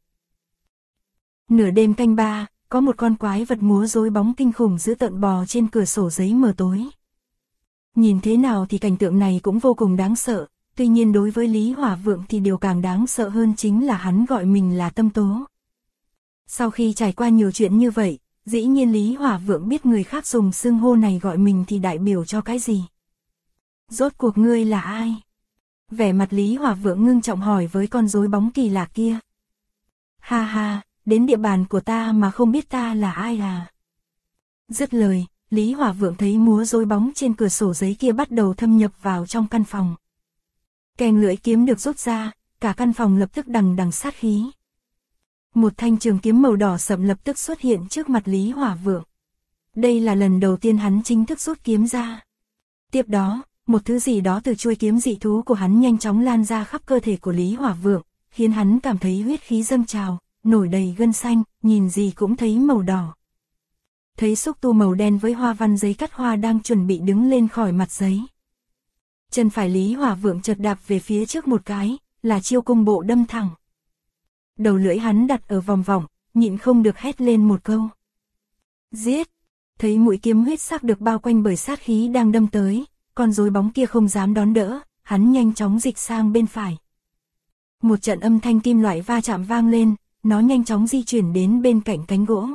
S1: Nửa đêm canh 3, có một con quái vật múa rối bóng kinh khủng dữ tợn bò trên cửa sổ giấy mờ tối. Nhìn thế nào thì cảnh tượng này cũng vô cùng đáng sợ, tuy nhiên đối với Lý Hỏa Vượng thì điều càng đáng sợ hơn chính là hắn gọi mình là tâm tố. Sau khi trải qua nhiều chuyện như vậy, dĩ nhiên Lý Hỏa Vượng biết người khác dùng xưng hô này gọi mình thì đại biểu cho cái gì. Rốt cuộc ngươi là ai? Vẻ mặt Lý Hỏa Vượng ngưng trọng hỏi với con rối bóng kỳ lạ kia. Ha ha, đến địa bàn của ta mà không biết ta là ai à? Dứt lời, Lý Hỏa Vượng thấy múa rối bóng trên cửa sổ giấy kia bắt đầu thâm nhập vào trong căn phòng. Keng lưỡi kiếm được rút ra, cả căn phòng lập tức đằng đằng sát khí. Một thanh trường kiếm màu đỏ sậm lập tức xuất hiện trước mặt Lý Hỏa Vượng. Đây là lần đầu tiên hắn chính thức rút kiếm ra. Tiếp đó, một thứ gì đó từ chuôi kiếm dị thú của hắn nhanh chóng lan ra khắp cơ thể của Lý Hỏa Vượng, khiến hắn cảm thấy huyết khí dâng trào, nổi đầy gân xanh, nhìn gì cũng thấy màu đỏ. Thấy xúc tu màu đen với hoa văn giấy cắt hoa đang chuẩn bị đứng lên khỏi mặt giấy. Chân phải Lý Hỏa Vượng chợt đạp về phía trước một cái, là chiêu cung bộ đâm thẳng. Đầu lưỡi hắn đặt ở vòng vọng, nhịn không được hét lên một câu. Giết! Thấy mũi kiếm huyết sắc được bao quanh bởi sát khí đang đâm tới, con rối bóng kia không dám đón đỡ, hắn nhanh chóng dịch sang bên phải. Một trận âm thanh kim loại va chạm vang lên, nó nhanh chóng di chuyển đến bên cạnh cánh gỗ.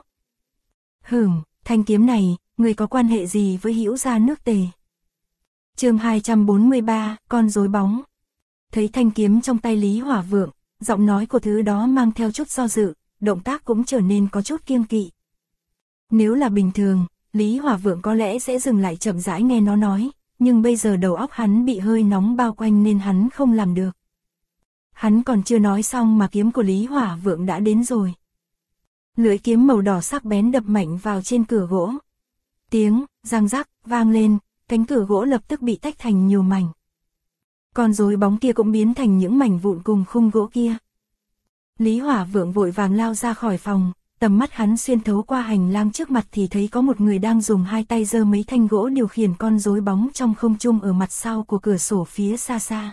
S1: Thanh kiếm này, người có quan hệ gì với Hữu gia nước Tề? Chương 243, con rối bóng. Thấy thanh kiếm trong tay Lý Hỏa Vượng, giọng nói của thứ đó mang theo chút do dự, động tác cũng trở nên có chút kiêng kỵ. Nếu là bình thường, Lý Hỏa Vượng có lẽ sẽ dừng lại chậm rãi nghe nó nói, nhưng bây giờ đầu óc hắn bị hơi nóng bao quanh nên hắn không làm được. Hắn còn chưa nói xong mà kiếm của Lý Hỏa Vượng đã đến rồi. Lưỡi kiếm màu đỏ sắc bén đập mạnh vào trên cửa gỗ. Tiếng răng rắc vang lên, cánh cửa gỗ lập tức bị tách thành nhiều mảnh. Con rối bóng kia cũng biến thành những mảnh vụn cùng khung gỗ kia. Lý Hỏa Vượng vội vàng lao ra khỏi phòng, tầm mắt hắn xuyên thấu qua hành lang trước mặt thì thấy có một người đang dùng hai tay giơ mấy thanh gỗ điều khiển con rối bóng trong không trung ở mặt sau của cửa sổ phía xa xa.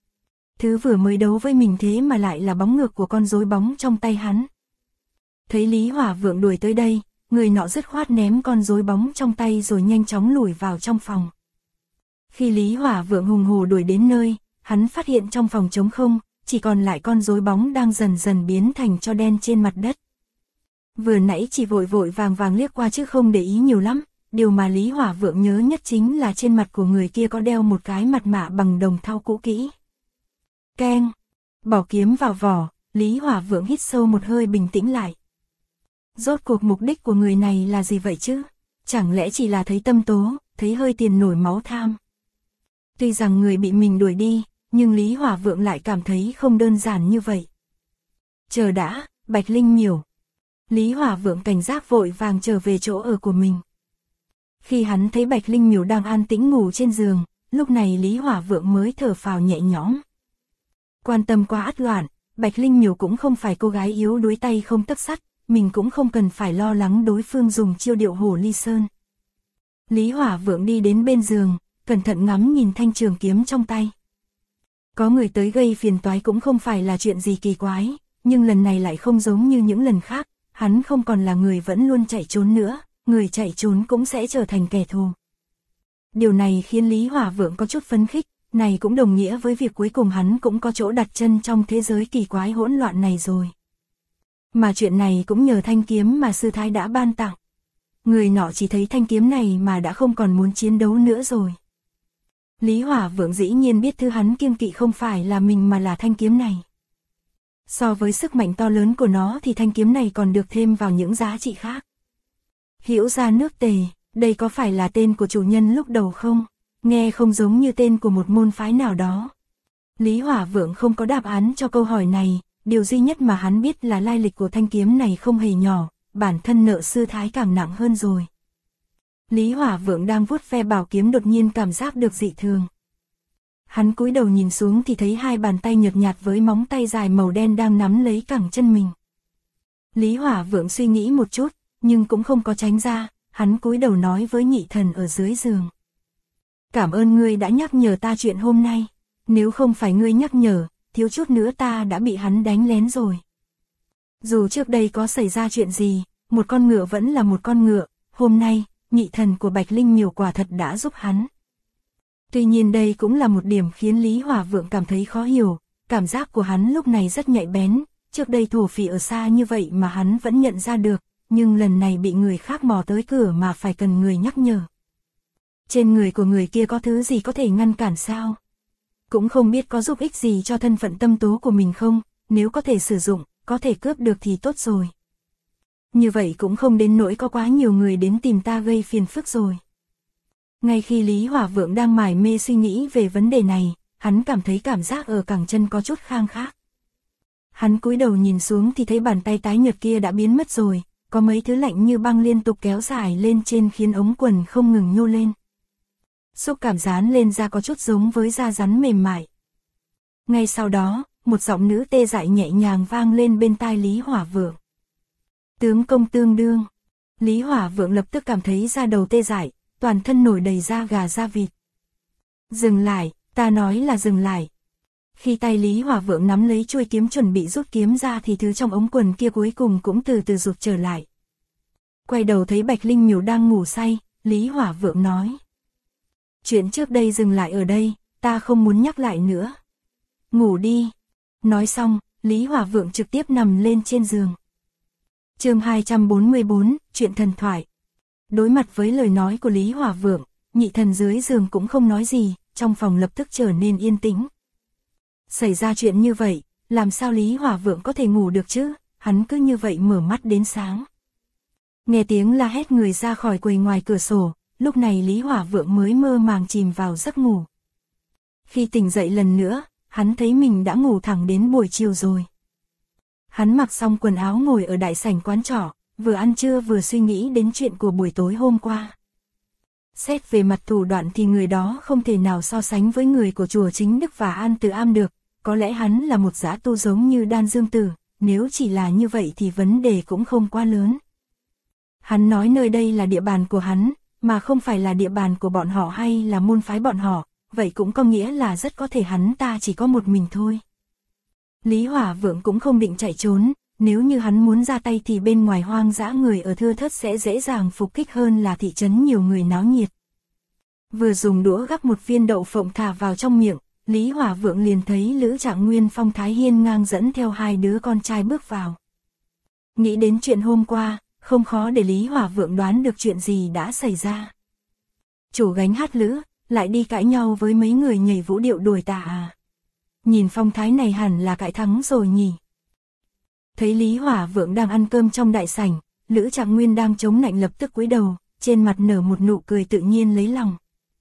S1: Thứ vừa mới đấu với mình thế mà lại là bóng ngược của con rối bóng trong tay hắn. Thấy Lý Hỏa Vượng đuổi tới đây, người nọ dứt khoát ném con rối bóng trong tay rồi nhanh chóng lùi vào trong phòng. Khi Lý Hỏa Vượng hùng hổ đuổi đến nơi, hắn phát hiện trong phòng trống không, chỉ còn lại con rối bóng đang dần dần biến thành tro đen trên mặt đất. Vừa nãy chỉ vội vội vàng vàng liếc qua chứ không để ý nhiều lắm, điều mà Lý Hỏa Vượng nhớ nhất chính là trên mặt của người kia có đeo một cái mặt nạ bằng đồng thau cũ kỹ. Keng! Bỏ kiếm vào vỏ, Lý Hỏa Vượng hít sâu một hơi bình tĩnh lại. Rốt cuộc mục đích của người này là gì vậy chứ? Chẳng lẽ chỉ là thấy tâm tố, thấy hơi tiền nổi máu tham? Tuy rằng người bị mình đuổi đi, nhưng Lý Hỏa Vượng lại cảm thấy không đơn giản như vậy. Chờ đã, Bạch Linh Miểu. Lý Hỏa Vượng cảnh giác vội vàng trở về chỗ ở của mình. Khi hắn thấy Bạch Linh Miểu đang an tĩnh ngủ trên giường, lúc này Lý Hỏa Vượng mới thở phào nhẹ nhõm. Quan tâm quá ắt loạn, Bạch Linh Miểu cũng không phải cô gái yếu đuối tay không tấc sắt, mình cũng không cần phải lo lắng đối phương dùng chiêu điệu hổ ly sơn. Lý Hỏa Vượng đi đến bên giường, cẩn thận ngắm nhìn thanh trường kiếm trong tay. Có người tới gây phiền toái cũng không phải là chuyện gì kỳ quái, nhưng lần này lại không giống như những lần khác, hắn không còn là người vẫn luôn chạy trốn nữa, người chạy trốn cũng sẽ trở thành kẻ thù. Điều này khiến Lý Hỏa Vượng có chút phấn khích, này cũng đồng nghĩa với việc cuối cùng hắn cũng có chỗ đặt chân trong thế giới kỳ quái hỗn loạn này rồi. Mà chuyện này cũng nhờ thanh kiếm mà sư thái đã ban tặng. người nọ chỉ thấy thanh kiếm này mà đã không còn muốn chiến đấu nữa rồi. Lý Hỏa Vượng dĩ nhiên biết thứ hắn kiêng kỵ không phải là mình mà là thanh kiếm này. So với sức mạnh to lớn của nó thì thanh kiếm này còn được thêm vào những giá trị khác. Hữu gia nước Tề, đây có phải là tên của chủ nhân lúc đầu không? Nghe không giống như tên của một môn phái nào đó. Lý Hỏa Vượng không có đáp án cho câu hỏi này, điều duy nhất mà hắn biết là lai lịch của thanh kiếm này không hề nhỏ, bản thân nợ sư thái càng nặng hơn rồi. Lý Hỏa Vượng đang vuốt ve bảo kiếm đột nhiên cảm giác được dị thường. Hắn cúi đầu nhìn xuống thì thấy hai bàn tay nhợt nhạt với móng tay dài màu đen đang nắm lấy cẳng chân mình. Lý Hỏa Vượng suy nghĩ một chút, nhưng cũng không có tránh ra, hắn cúi đầu nói với nhị thần ở dưới giường. Cảm ơn ngươi đã nhắc nhở ta chuyện hôm nay, nếu không phải ngươi nhắc nhở, thiếu chút nữa ta đã bị hắn đánh lén rồi. Dù trước đây có xảy ra chuyện gì, một con ngựa vẫn là một con ngựa, hôm nay, nhị thần của Bạch Linh Miểu quả thật đã giúp hắn. Tuy nhiên đây cũng là một điểm khiến Lý Hỏa Vượng cảm thấy khó hiểu, cảm giác của hắn lúc này rất nhạy bén, trước đây thổ phỉ ở xa như vậy mà hắn vẫn nhận ra được, nhưng lần này bị người khác mò tới cửa mà phải cần người nhắc nhở. Trên người của người kia có thứ gì có thể ngăn cản sao? Cũng không biết có giúp ích gì cho thân phận tâm tố của mình không, nếu có thể sử dụng, có thể cướp được thì tốt rồi. Như vậy cũng không đến nỗi có quá nhiều người đến tìm ta gây phiền phức rồi. Ngay khi Lý Hỏa Vượng đang mải mê suy nghĩ về vấn đề này, hắn cảm thấy cảm giác ở cẳng chân có chút khang khác. Hắn cúi đầu nhìn xuống thì thấy bàn tay tái nhợt kia đã biến mất rồi, có mấy thứ lạnh như băng liên tục kéo dài lên trên khiến ống quần không ngừng nhô lên. Xúc cảm dán lên da có chút giống với da rắn mềm mại. Ngay sau đó, một giọng nữ tê dại nhẹ nhàng vang lên bên tai Lý Hỏa Vượng. Tướng công tương đương. Lý Hỏa Vượng lập tức cảm thấy da đầu tê dại, toàn thân nổi đầy da gà da vịt. Dừng lại, ta nói là dừng lại. Khi tay Lý Hỏa Vượng nắm lấy chuôi kiếm chuẩn bị rút kiếm ra thì thứ trong ống quần kia cuối cùng cũng từ từ rụt trở lại. Quay đầu thấy Bạch Linh Miểu đang ngủ say, Lý Hỏa Vượng nói. Chuyện trước đây dừng lại ở đây, ta không muốn nhắc lại nữa. Ngủ đi. Nói xong, Lý Hỏa Vượng trực tiếp nằm lên trên giường. Chương 244, chuyện thần thoại. Đối mặt với lời nói của Lý Hỏa Vượng, nhị thần dưới giường cũng không nói gì, trong phòng lập tức trở nên yên tĩnh. Xảy ra chuyện như vậy, làm sao Lý Hỏa Vượng có thể ngủ được chứ, hắn cứ như vậy mở mắt đến sáng. Nghe tiếng la hét người ra khỏi quầy ngoài cửa sổ, lúc này Lý Hỏa Vượng mới mơ màng chìm vào giấc ngủ. Khi tỉnh dậy lần nữa, hắn thấy mình đã ngủ thẳng đến buổi chiều rồi. Hắn mặc xong quần áo ngồi ở đại sảnh quán trọ, vừa ăn trưa vừa suy nghĩ đến chuyện của buổi tối hôm qua. Xét về mặt thủ đoạn thì người đó không thể nào so sánh với người của chùa Chính Đức và An Từ Am được, có lẽ hắn là một dã tu giống như Đan Dương Tử, nếu chỉ là như vậy thì vấn đề cũng không quá lớn. Hắn nói nơi đây là địa bàn của hắn, mà không phải là địa bàn của bọn họ hay là môn phái bọn họ, vậy cũng có nghĩa là rất có thể hắn ta chỉ có một mình thôi. Lý Hỏa Vượng cũng không định chạy trốn, nếu như hắn muốn ra tay thì bên ngoài hoang dã người ở thưa thớt sẽ dễ dàng phục kích hơn là thị trấn nhiều người náo nhiệt. Vừa dùng đũa gắp một viên đậu phộng thả vào trong miệng, Lý Hỏa Vượng liền thấy Lữ Trạng Nguyên phong thái hiên ngang dẫn theo hai đứa con trai bước vào. Nghĩ đến chuyện hôm qua, không khó để Lý Hỏa Vượng đoán được chuyện gì đã xảy ra. Chủ gánh hát lữ, lại đi cãi nhau với mấy người nhảy vũ điệu đuổi tà à? Nhìn phong thái này hẳn là cãi thắng rồi nhỉ. Thấy Lý Hỏa Vượng đang ăn cơm trong đại sảnh, Lữ Trạng Nguyên đang chống nạnh lập tức cúi đầu, trên mặt nở một nụ cười tự nhiên lấy lòng.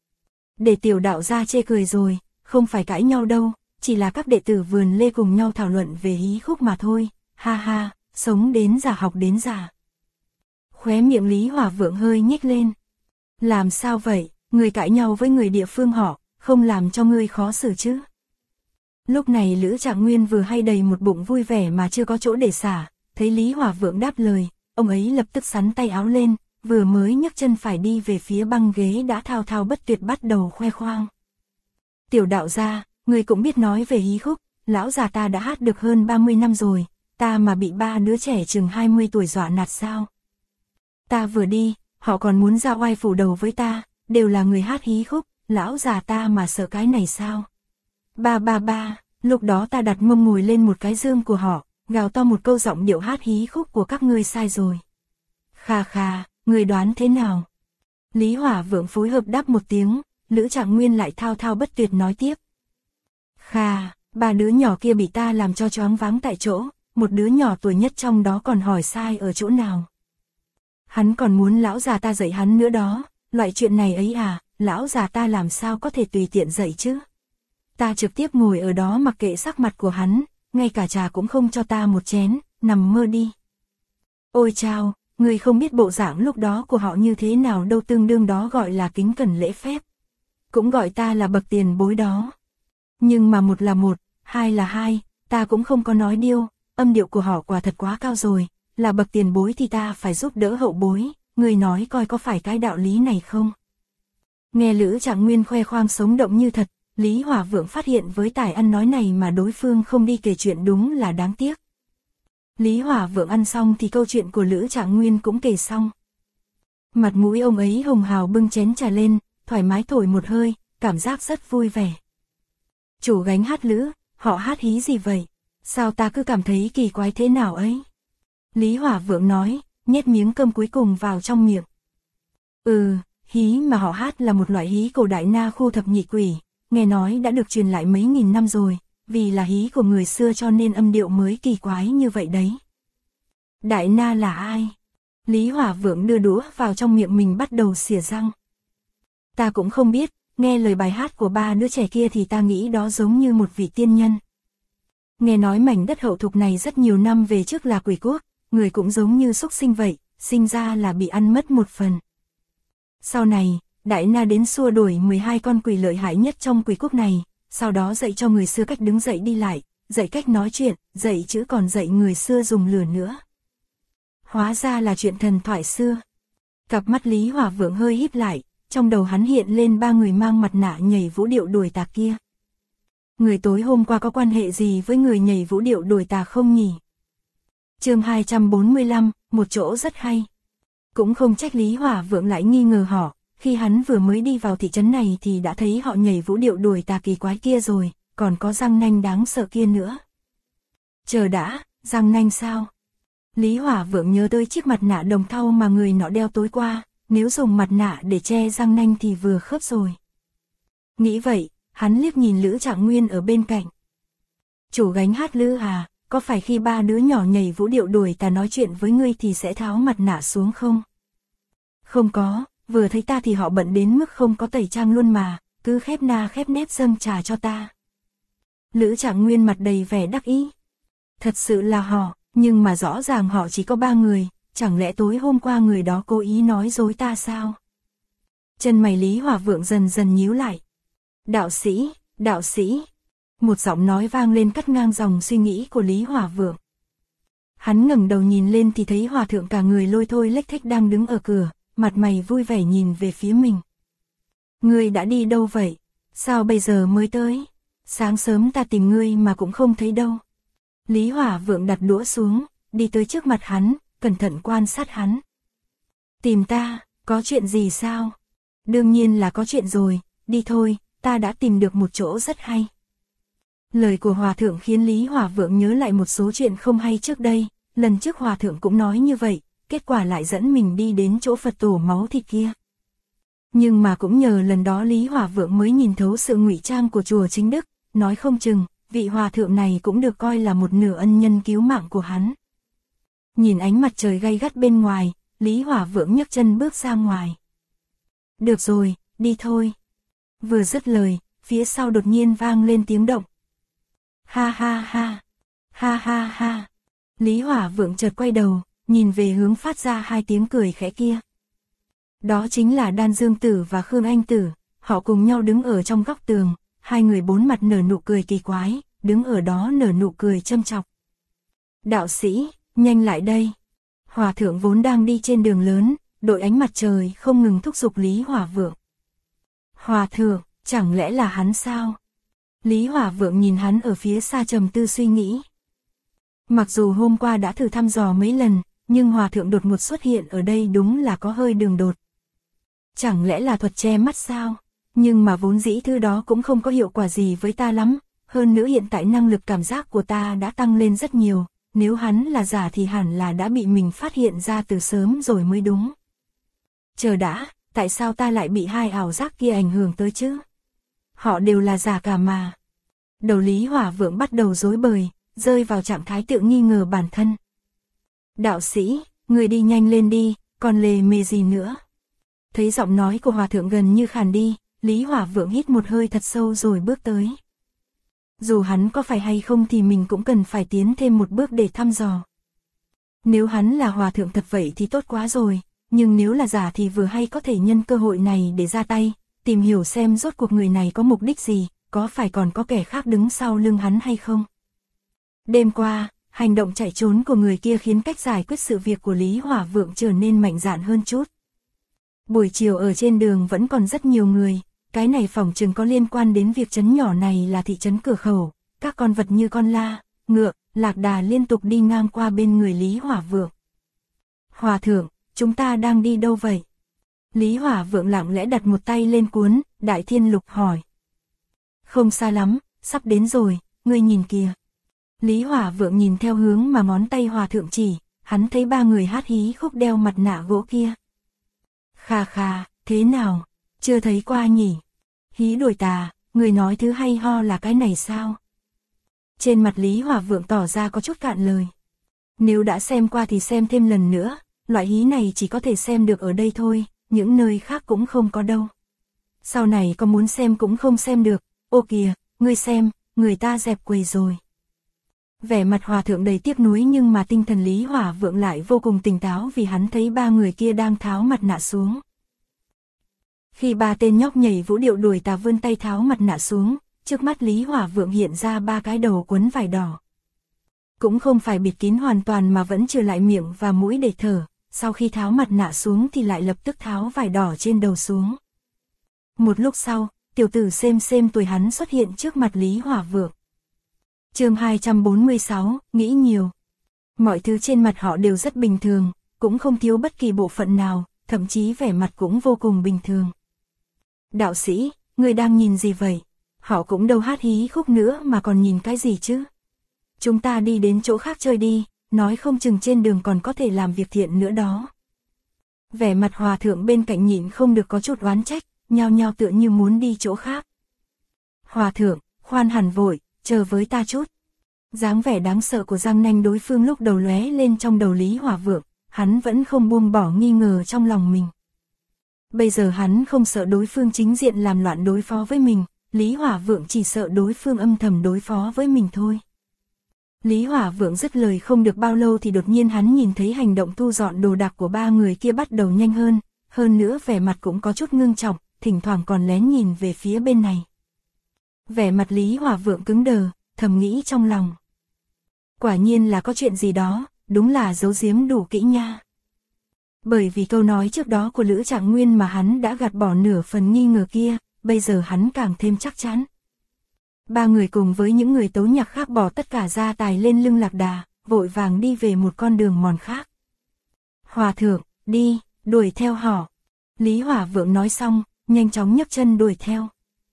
S1: Để tiểu đạo gia chê cười rồi, không phải cãi nhau đâu, chỉ là các đệ tử vườn lê cùng nhau thảo luận về hí khúc mà thôi, ha ha, sống đến già học đến già. Khóe miệng Lý Hỏa Vượng hơi nhếch lên. Làm sao vậy, người cãi nhau với người địa phương họ, không làm cho ngươi khó xử chứ? Lúc này Lữ Trạng Nguyên vừa hay đầy một bụng vui vẻ mà chưa có chỗ để xả, thấy Lý Hỏa Vượng đáp lời, ông ấy lập tức xắn tay áo lên, vừa mới nhấc chân phải đi về phía băng ghế đã thao thao bất tuyệt bắt đầu khoe khoang. Tiểu đạo gia, người cũng biết nói về hí khúc, lão già ta đã hát được hơn 30 năm rồi, ta mà bị ba đứa trẻ chừng 20 tuổi dọa nạt sao? Ta vừa đi, họ còn muốn ra oai phủ đầu với ta, đều là người hát hí khúc, lão già ta mà sợ cái này sao? Ba, lúc đó ta đặt mông ngồi lên một cái giường của họ, gào to một câu giọng điệu hát hí khúc của các ngươi sai rồi. Khà khà, Người đoán thế nào? Lý Hỏa Vượng phối hợp đáp một tiếng, Lữ Trạng Nguyên lại thao thao bất tuyệt nói tiếp. Khà, ba đứa nhỏ kia bị ta làm cho choáng váng tại chỗ, một đứa nhỏ tuổi nhất trong đó còn hỏi sai ở chỗ nào. Hắn còn muốn lão già ta dạy hắn nữa đó, loại chuyện này ấy à, lão già ta làm sao có thể tùy tiện dạy chứ. Ta trực tiếp ngồi ở đó mặc kệ sắc mặt của hắn, ngay cả trà cũng không cho ta một chén, nằm mơ đi. Ôi chao, người không biết bộ dạng lúc đó của họ như thế nào đâu, tương đương đó gọi là kính cẩn lễ phép. Cũng gọi ta là bậc tiền bối đó. Nhưng mà một là một, hai là hai, ta cũng không có nói điêu, âm điệu của họ quả thật quá cao rồi, là bậc tiền bối thì ta phải giúp đỡ hậu bối, người nói coi có phải cái đạo lý này không? Nghe Lữ Trạng Nguyên khoe khoang sống động như thật, Lý Hỏa Vượng phát hiện với tài ăn nói này mà đối phương không đi kể chuyện đúng là đáng tiếc. Lý Hỏa Vượng ăn xong thì câu chuyện của Lữ Trạng Nguyên cũng kể xong. Mặt mũi ông ấy hồng hào bưng chén trà lên, thoải mái thổi một hơi, cảm giác rất vui vẻ. Chủ gánh hát Lữ, họ hát hí gì vậy? Sao ta cứ cảm thấy kỳ quái thế nào ấy? Lý Hỏa Vượng nói, nhét miếng cơm cuối cùng vào trong miệng. Hí mà họ hát là một loại hí cổ đại Na khu thập nhị quỷ, nghe nói đã được truyền lại mấy nghìn năm rồi, vì là hí của người xưa cho nên âm điệu mới kỳ quái như vậy đấy. Đại Na là ai? Lý Hỏa Vượng đưa đũa vào trong miệng mình bắt đầu xỉa răng. Ta cũng không biết, nghe lời bài hát của ba đứa trẻ kia thì ta nghĩ đó giống như một vị tiên nhân. Nghe nói mảnh đất Hậu Thục này rất nhiều năm về trước là quỷ quốc, người cũng giống như súc sinh vậy, sinh ra là bị ăn mất một phần. Sau này, Đại Na đến xua đuổi 12 con quỷ lợi hại nhất trong quỷ quốc này, sau đó dạy cho người xưa cách đứng dậy đi lại, dạy cách nói chuyện, dạy chữ còn dạy người xưa dùng lửa nữa. Hóa ra là chuyện thần thoại xưa. Cặp mắt Lý Hỏa Vượng hơi híp lại, trong đầu hắn hiện lên ba người mang mặt nạ nhảy vũ điệu đuổi tà kia. Người tối hôm qua có quan hệ gì với người nhảy vũ điệu đuổi tà không nhỉ? Chương 245, một chỗ rất hay. Cũng không trách Lý Hỏa Vượng lại nghi ngờ họ, khi hắn vừa mới đi vào thị trấn này thì đã thấy họ nhảy vũ điệu đuổi tà kỳ quái kia rồi, còn có răng nanh đáng sợ kia nữa. Chờ đã, răng nanh sao? Lý Hỏa Vượng nhớ tới chiếc mặt nạ đồng thau mà người nọ đeo tối qua, nếu dùng mặt nạ để che răng nanh thì vừa khớp rồi. Nghĩ vậy, hắn liếc nhìn Lữ Trạng Nguyên ở bên cạnh. Chủ gánh hát Lữ à, có phải khi ba đứa nhỏ nhảy vũ điệu đuổi tà nói chuyện với ngươi thì sẽ tháo mặt nạ xuống không? Không có, vừa thấy ta thì họ bận đến mức không có tẩy trang luôn mà, cứ khép na khép nép dâng trà cho ta. Lữ Trạng Nguyên mặt đầy vẻ đắc ý. Thật sự là họ, nhưng mà rõ ràng họ chỉ có 3 người, chẳng lẽ tối hôm qua người đó cố ý nói dối ta sao? Chân mày Lý Hỏa Vượng dần dần nhíu lại. Đạo sĩ, một giọng nói vang lên cắt ngang dòng suy nghĩ của Lý Hỏa Vượng. Hắn ngẩng đầu nhìn lên thì thấy hòa thượng cả người lôi thôi lếch thếch đang đứng ở cửa, mặt mày vui vẻ nhìn về phía mình. Ngươi đã đi đâu vậy? Sao bây giờ mới tới? Sáng sớm ta tìm ngươi mà cũng không thấy đâu. Lý Hỏa Vượng đặt đũa xuống, đi tới trước mặt hắn, cẩn thận quan sát hắn. Tìm ta, có chuyện gì sao? Đương nhiên là có chuyện rồi, đi thôi, ta đã tìm được một chỗ rất hay. Lời của hòa thượng khiến Lý Hỏa Vượng nhớ lại một số chuyện không hay trước đây, lần trước hòa thượng cũng nói như vậy, kết quả lại dẫn mình đi đến chỗ Phật tổ máu thịt kia. Nhưng mà cũng nhờ lần đó Lý Hỏa Vượng mới nhìn thấu sự ngụy trang của chùa Chính Đức, nói không chừng, vị hòa thượng này cũng được coi là một nửa ân nhân cứu mạng của hắn. Nhìn ánh mặt trời gay gắt bên ngoài, Lý Hỏa Vượng nhấc chân bước ra ngoài. Được rồi, đi thôi. Vừa dứt lời, phía sau đột nhiên vang lên tiếng động. Ha ha ha, ha ha ha. Lý Hỏa Vượng chợt quay đầu, nhìn về hướng phát ra hai tiếng cười khẽ kia. Đó chính là Đan Dương Tử và Khương Anh Tử, họ cùng nhau đứng ở trong góc tường, hai người bốn mặt nở nụ cười kỳ quái, đứng ở đó nở nụ cười châm chọc. Đạo sĩ, nhanh lại đây. Hòa thượng vốn đang đi trên đường lớn, đội ánh mặt trời không ngừng thúc giục Lý Hỏa Vượng. Hòa thượng, chẳng lẽ là hắn sao? Lý Hỏa Vượng nhìn hắn ở phía xa trầm tư suy nghĩ. Mặc dù hôm qua đã thử thăm dò mấy lần, nhưng hòa thượng đột ngột xuất hiện ở đây đúng là có hơi đường đột. Chẳng lẽ là thuật che mắt sao? Nhưng mà vốn dĩ thứ đó cũng không có hiệu quả gì với ta lắm, hơn nữa hiện tại năng lực cảm giác của ta đã tăng lên rất nhiều, nếu hắn là giả thì hẳn là đã bị mình phát hiện ra từ sớm rồi mới đúng. chờ đã, tại sao ta lại bị hai ảo giác kia ảnh hưởng tới chứ? Họ đều là giả cả mà. Đầu Lý Hỏa Vượng bắt đầu rối bời, rơi vào trạng thái tự nghi ngờ bản thân. Đạo sĩ, người đi nhanh lên đi, còn lề mề gì nữa? Thấy giọng nói của Hòa Thượng gần như khàn đi, Lý Hỏa Vượng hít một hơi thật sâu rồi bước tới. Dù hắn có phải hay không thì mình cũng cần phải tiến thêm một bước để thăm dò. Nếu hắn là Hòa Thượng thật vậy thì tốt quá rồi, nhưng nếu là giả thì vừa hay có thể nhân cơ hội này để ra tay, tìm hiểu xem rốt cuộc người này có mục đích gì, có phải còn có kẻ khác đứng sau lưng hắn hay không. Đêm qua, hành động chạy trốn của người kia khiến cách giải quyết sự việc của Lý Hỏa Vượng trở nên mạnh dạn hơn chút. Buổi chiều ở trên đường vẫn còn rất nhiều người, cái này phỏng chừng có liên quan đến việc trấn nhỏ này là thị trấn cửa khẩu, các con vật như con la, ngựa, lạc đà liên tục đi ngang qua bên người Lý Hỏa Vượng. Hòa Thượng, chúng ta đang đi đâu vậy? Lý Hỏa Vượng lặng lẽ đặt một tay lên cuốn, Đại Thiên Lục hỏi. Không xa lắm, sắp đến rồi, ngươi nhìn kìa. Lý Hỏa Vượng nhìn theo hướng mà ngón tay Hòa Thượng chỉ, hắn thấy ba người hát hí khúc đeo mặt nạ gỗ kia. Khà khà, thế nào? Chưa thấy qua nhỉ? Hí đuổi tà, người nói thứ hay ho là cái này sao? Trên mặt Lý Hỏa Vượng tỏ ra có chút cạn lời. Nếu đã xem qua thì xem thêm lần nữa, loại hí này chỉ có thể xem được ở đây thôi, những nơi khác cũng không có đâu. Sau này có muốn xem cũng không xem được, ô kìa, ngươi xem, người ta dẹp quầy rồi. Vẻ mặt Hòa Thượng đầy tiếc nuối nhưng mà tinh thần Lý Hỏa Vượng lại vô cùng tỉnh táo vì hắn thấy ba người kia đang tháo mặt nạ xuống. Khi ba tên nhóc nhảy vũ điệu đuổi tà vươn tay tháo mặt nạ xuống, trước mắt Lý Hỏa Vượng hiện ra ba cái đầu quấn vải đỏ. Cũng không phải bịt kín hoàn toàn mà vẫn trừ lại miệng và mũi để thở, sau khi tháo mặt nạ xuống thì lại lập tức tháo vải đỏ trên đầu xuống. Một lúc sau, tiểu tử xem tuổi hắn xuất hiện trước mặt Lý Hỏa Vượng. Chương 246, nghĩ nhiều. Mọi thứ trên mặt họ đều rất bình thường, cũng không thiếu bất kỳ bộ phận nào, thậm chí vẻ mặt cũng vô cùng bình thường. Đạo sĩ, người đang nhìn gì vậy? Họ cũng đâu hát hí khúc nữa mà còn nhìn cái gì chứ? Chúng ta đi đến chỗ khác chơi đi, nói không chừng trên đường còn có thể làm việc thiện nữa đó. Vẻ mặt Hòa Thượng bên cạnh nhịn không được có chút oán trách, nhao nhao tựa như muốn đi chỗ khác. Hòa Thượng, khoan hẳn vội, chờ với ta chút. Dáng vẻ đáng sợ của răng nanh đối phương lúc đầu lóe lên trong đầu Lý Hỏa Vượng, hắn vẫn không buông bỏ nghi ngờ trong lòng mình. Bây giờ hắn không sợ đối phương chính diện làm loạn đối phó với mình, Lý Hỏa Vượng chỉ sợ đối phương âm thầm đối phó với mình thôi. Lý Hỏa Vượng dứt lời không được bao lâu thì đột nhiên hắn nhìn thấy hành động thu dọn đồ đạc của ba người kia bắt đầu nhanh hơn nữa vẻ mặt cũng có chút ngưng trọng, thỉnh thoảng còn lén nhìn về phía bên này. Vẻ mặt Lý Hỏa Vượng cứng đờ, thầm nghĩ trong lòng. Quả nhiên là có chuyện gì đó, đúng là giấu giếm đủ kỹ nha. Bởi vì câu nói trước đó của Lữ Trạng Nguyên mà hắn đã gạt bỏ nửa phần nghi ngờ kia, bây giờ hắn càng thêm chắc chắn. Ba người cùng với những người tấu nhạc khác bỏ tất cả gia tài lên lưng lạc đà, vội vàng đi về một con đường mòn khác. Hòa Thượng, đi, đuổi theo họ. Lý Hỏa Vượng nói xong, nhanh chóng nhấc chân đuổi theo.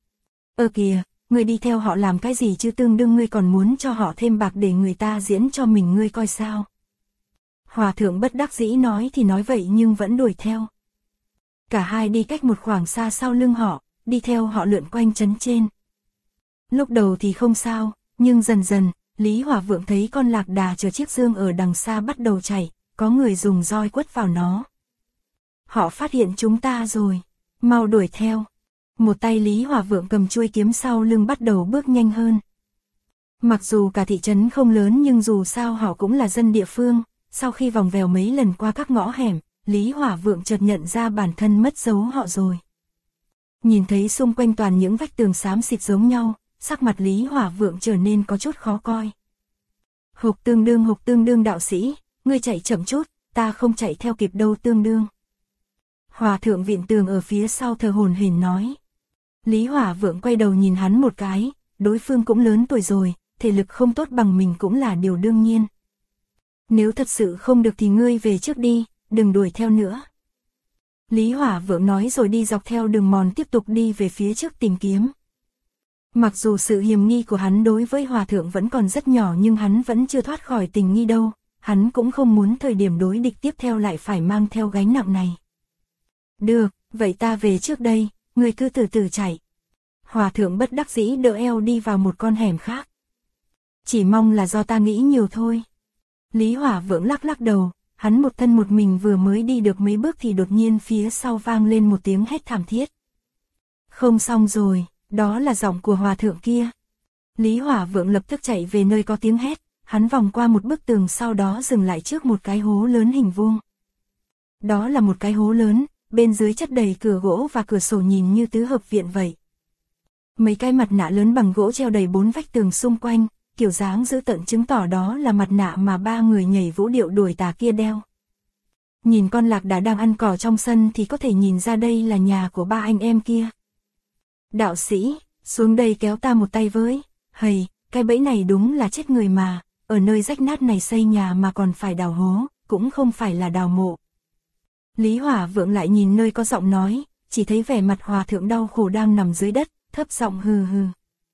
S1: Kìa, ngươi đi theo họ làm cái gì chứ, tương đương ngươi còn muốn cho họ thêm bạc để người ta diễn cho mình ngươi coi sao. Hòa Thượng bất đắc dĩ nói thì nói vậy nhưng vẫn đuổi theo. Cả hai đi cách một khoảng xa sau lưng họ, đi theo họ lượn quanh trấn trên. Lúc đầu thì không sao, nhưng dần dần, Lý Hỏa Vượng thấy con lạc đà chờ chiếc dương ở đằng xa bắt đầu chạy, có người dùng roi quất vào nó. Họ phát hiện chúng ta rồi, mau đuổi theo. Một tay Lý Hỏa Vượng cầm chuôi kiếm sau lưng bắt đầu bước nhanh hơn. Mặc dù cả thị trấn không lớn nhưng dù sao họ cũng là dân địa phương, sau khi vòng vèo mấy lần qua các ngõ hẻm, Lý Hỏa Vượng chợt nhận ra bản thân mất dấu họ rồi. Nhìn thấy xung quanh toàn những vách tường xám xịt giống nhau, sắc mặt Lý Hỏa Vượng trở nên có chút khó coi. Hục tương đương đạo sĩ, ngươi chạy chậm chút, ta không chạy theo kịp đâu tương đương. Hòa Thượng viện tường ở phía sau thờ hổn hển nói. Lý Hỏa Vượng quay đầu nhìn hắn một cái, đối phương cũng lớn tuổi rồi, thể lực không tốt bằng mình cũng là điều đương nhiên. Nếu thật sự không được thì ngươi về trước đi, đừng đuổi theo nữa. Lý Hỏa Vượng nói rồi đi dọc theo đường mòn tiếp tục đi về phía trước tìm kiếm. Mặc dù sự hiềm nghi của hắn đối với Hòa Thượng vẫn còn rất nhỏ nhưng hắn vẫn chưa thoát khỏi tình nghi đâu, hắn cũng không muốn thời điểm đối địch tiếp theo lại phải mang theo gánh nặng này. Được, vậy ta về trước đây, ngươi cứ từ từ chạy. Hòa thượng bất đắc dĩ đỡ eo đi vào một con hẻm khác. Chỉ mong là do ta nghĩ nhiều thôi. Lý Hỏa Vượng lắc lắc đầu, hắn một thân một mình vừa mới đi được mấy bước thì đột nhiên phía sau vang lên một tiếng hét thảm thiết. Không xong rồi, đó là giọng của hòa thượng kia. Lý Hỏa Vượng lập tức chạy về nơi có tiếng hét, hắn vòng qua một bức tường sau đó dừng lại trước một cái hố lớn hình vuông. Đó là một cái hố lớn, bên dưới chất đầy cửa gỗ và cửa sổ nhìn như tứ hợp viện vậy. Mấy cái mặt nạ lớn bằng gỗ treo đầy bốn vách tường xung quanh, kiểu dáng dữ tợn chứng tỏ đó là mặt nạ mà ba người nhảy vũ điệu đuổi tà kia đeo. Nhìn con lạc đà đang ăn cỏ trong sân thì có thể nhìn ra đây là nhà của ba anh em kia. Đạo sĩ, xuống đây kéo ta một tay với. Hầy, cái bẫy này đúng là chết người mà, ở nơi rách nát này xây nhà mà còn phải đào hố, cũng không phải là đào mộ. Lý Hỏa Vượng lại nhìn nơi có giọng nói, chỉ thấy vẻ mặt hòa thượng đau khổ đang nằm dưới đất, thấp giọng hừ hừ.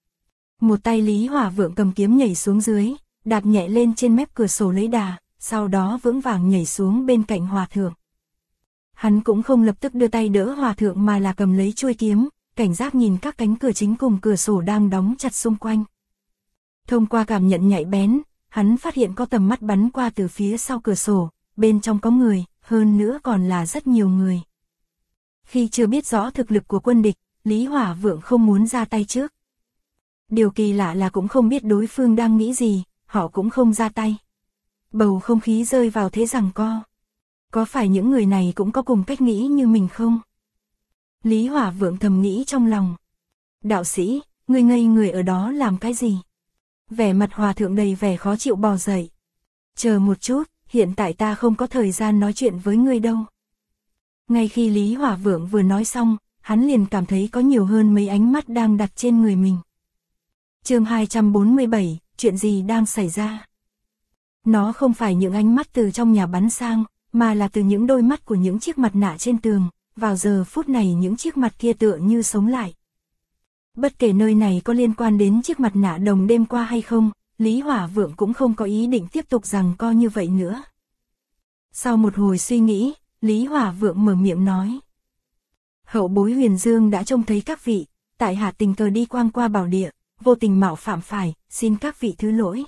S1: Một tay Lý Hỏa Vượng cầm kiếm nhảy xuống dưới, đạp nhẹ lên trên mép cửa sổ lấy đà, sau đó vững vàng nhảy xuống bên cạnh hòa thượng. Hắn cũng không lập tức đưa tay đỡ hòa thượng mà là cầm lấy chuôi kiếm, cảnh giác nhìn các cánh cửa chính cùng cửa sổ đang đóng chặt xung quanh. Thông qua cảm nhận nhạy bén, hắn phát hiện có tầm mắt bắn qua từ phía sau cửa sổ, bên trong có người, hơn nữa còn là rất nhiều người. Khi chưa biết rõ thực lực của quân địch, Lý Hỏa Vượng không muốn ra tay trước. Điều kỳ lạ là cũng không biết đối phương đang nghĩ gì, họ cũng không ra tay. Bầu không khí rơi vào thế giằng co. Có phải những người này cũng có cùng cách nghĩ như mình không? Lý Hỏa Vượng thầm nghĩ trong lòng. Đạo sĩ, ngươi ngây người ở đó làm cái gì? Vẻ mặt hòa thượng đầy vẻ khó chịu bò dậy. Chờ một chút, hiện tại ta không có thời gian nói chuyện với ngươi đâu. Ngay khi Lý Hỏa Vượng vừa nói xong, hắn liền cảm thấy có nhiều hơn mấy ánh mắt đang đặt trên người mình. Chương 247, chuyện gì đang xảy ra? Nó không phải những ánh mắt từ trong nhà bắn sang, mà là từ những đôi mắt của những chiếc mặt nạ trên tường, vào giờ phút này những chiếc mặt kia tựa như sống lại. Bất kể nơi này có liên quan đến chiếc mặt nạ đồng đêm qua hay không, Lý Hỏa Vượng cũng không có ý định tiếp tục giằng co như vậy nữa. Sau một hồi suy nghĩ, Lý Hỏa Vượng mở miệng nói. Hậu bối Huyền Dương đã trông thấy các vị, tại hạ tình cờ đi quang qua bảo địa, vô tình mạo phạm phải, xin các vị thứ lỗi.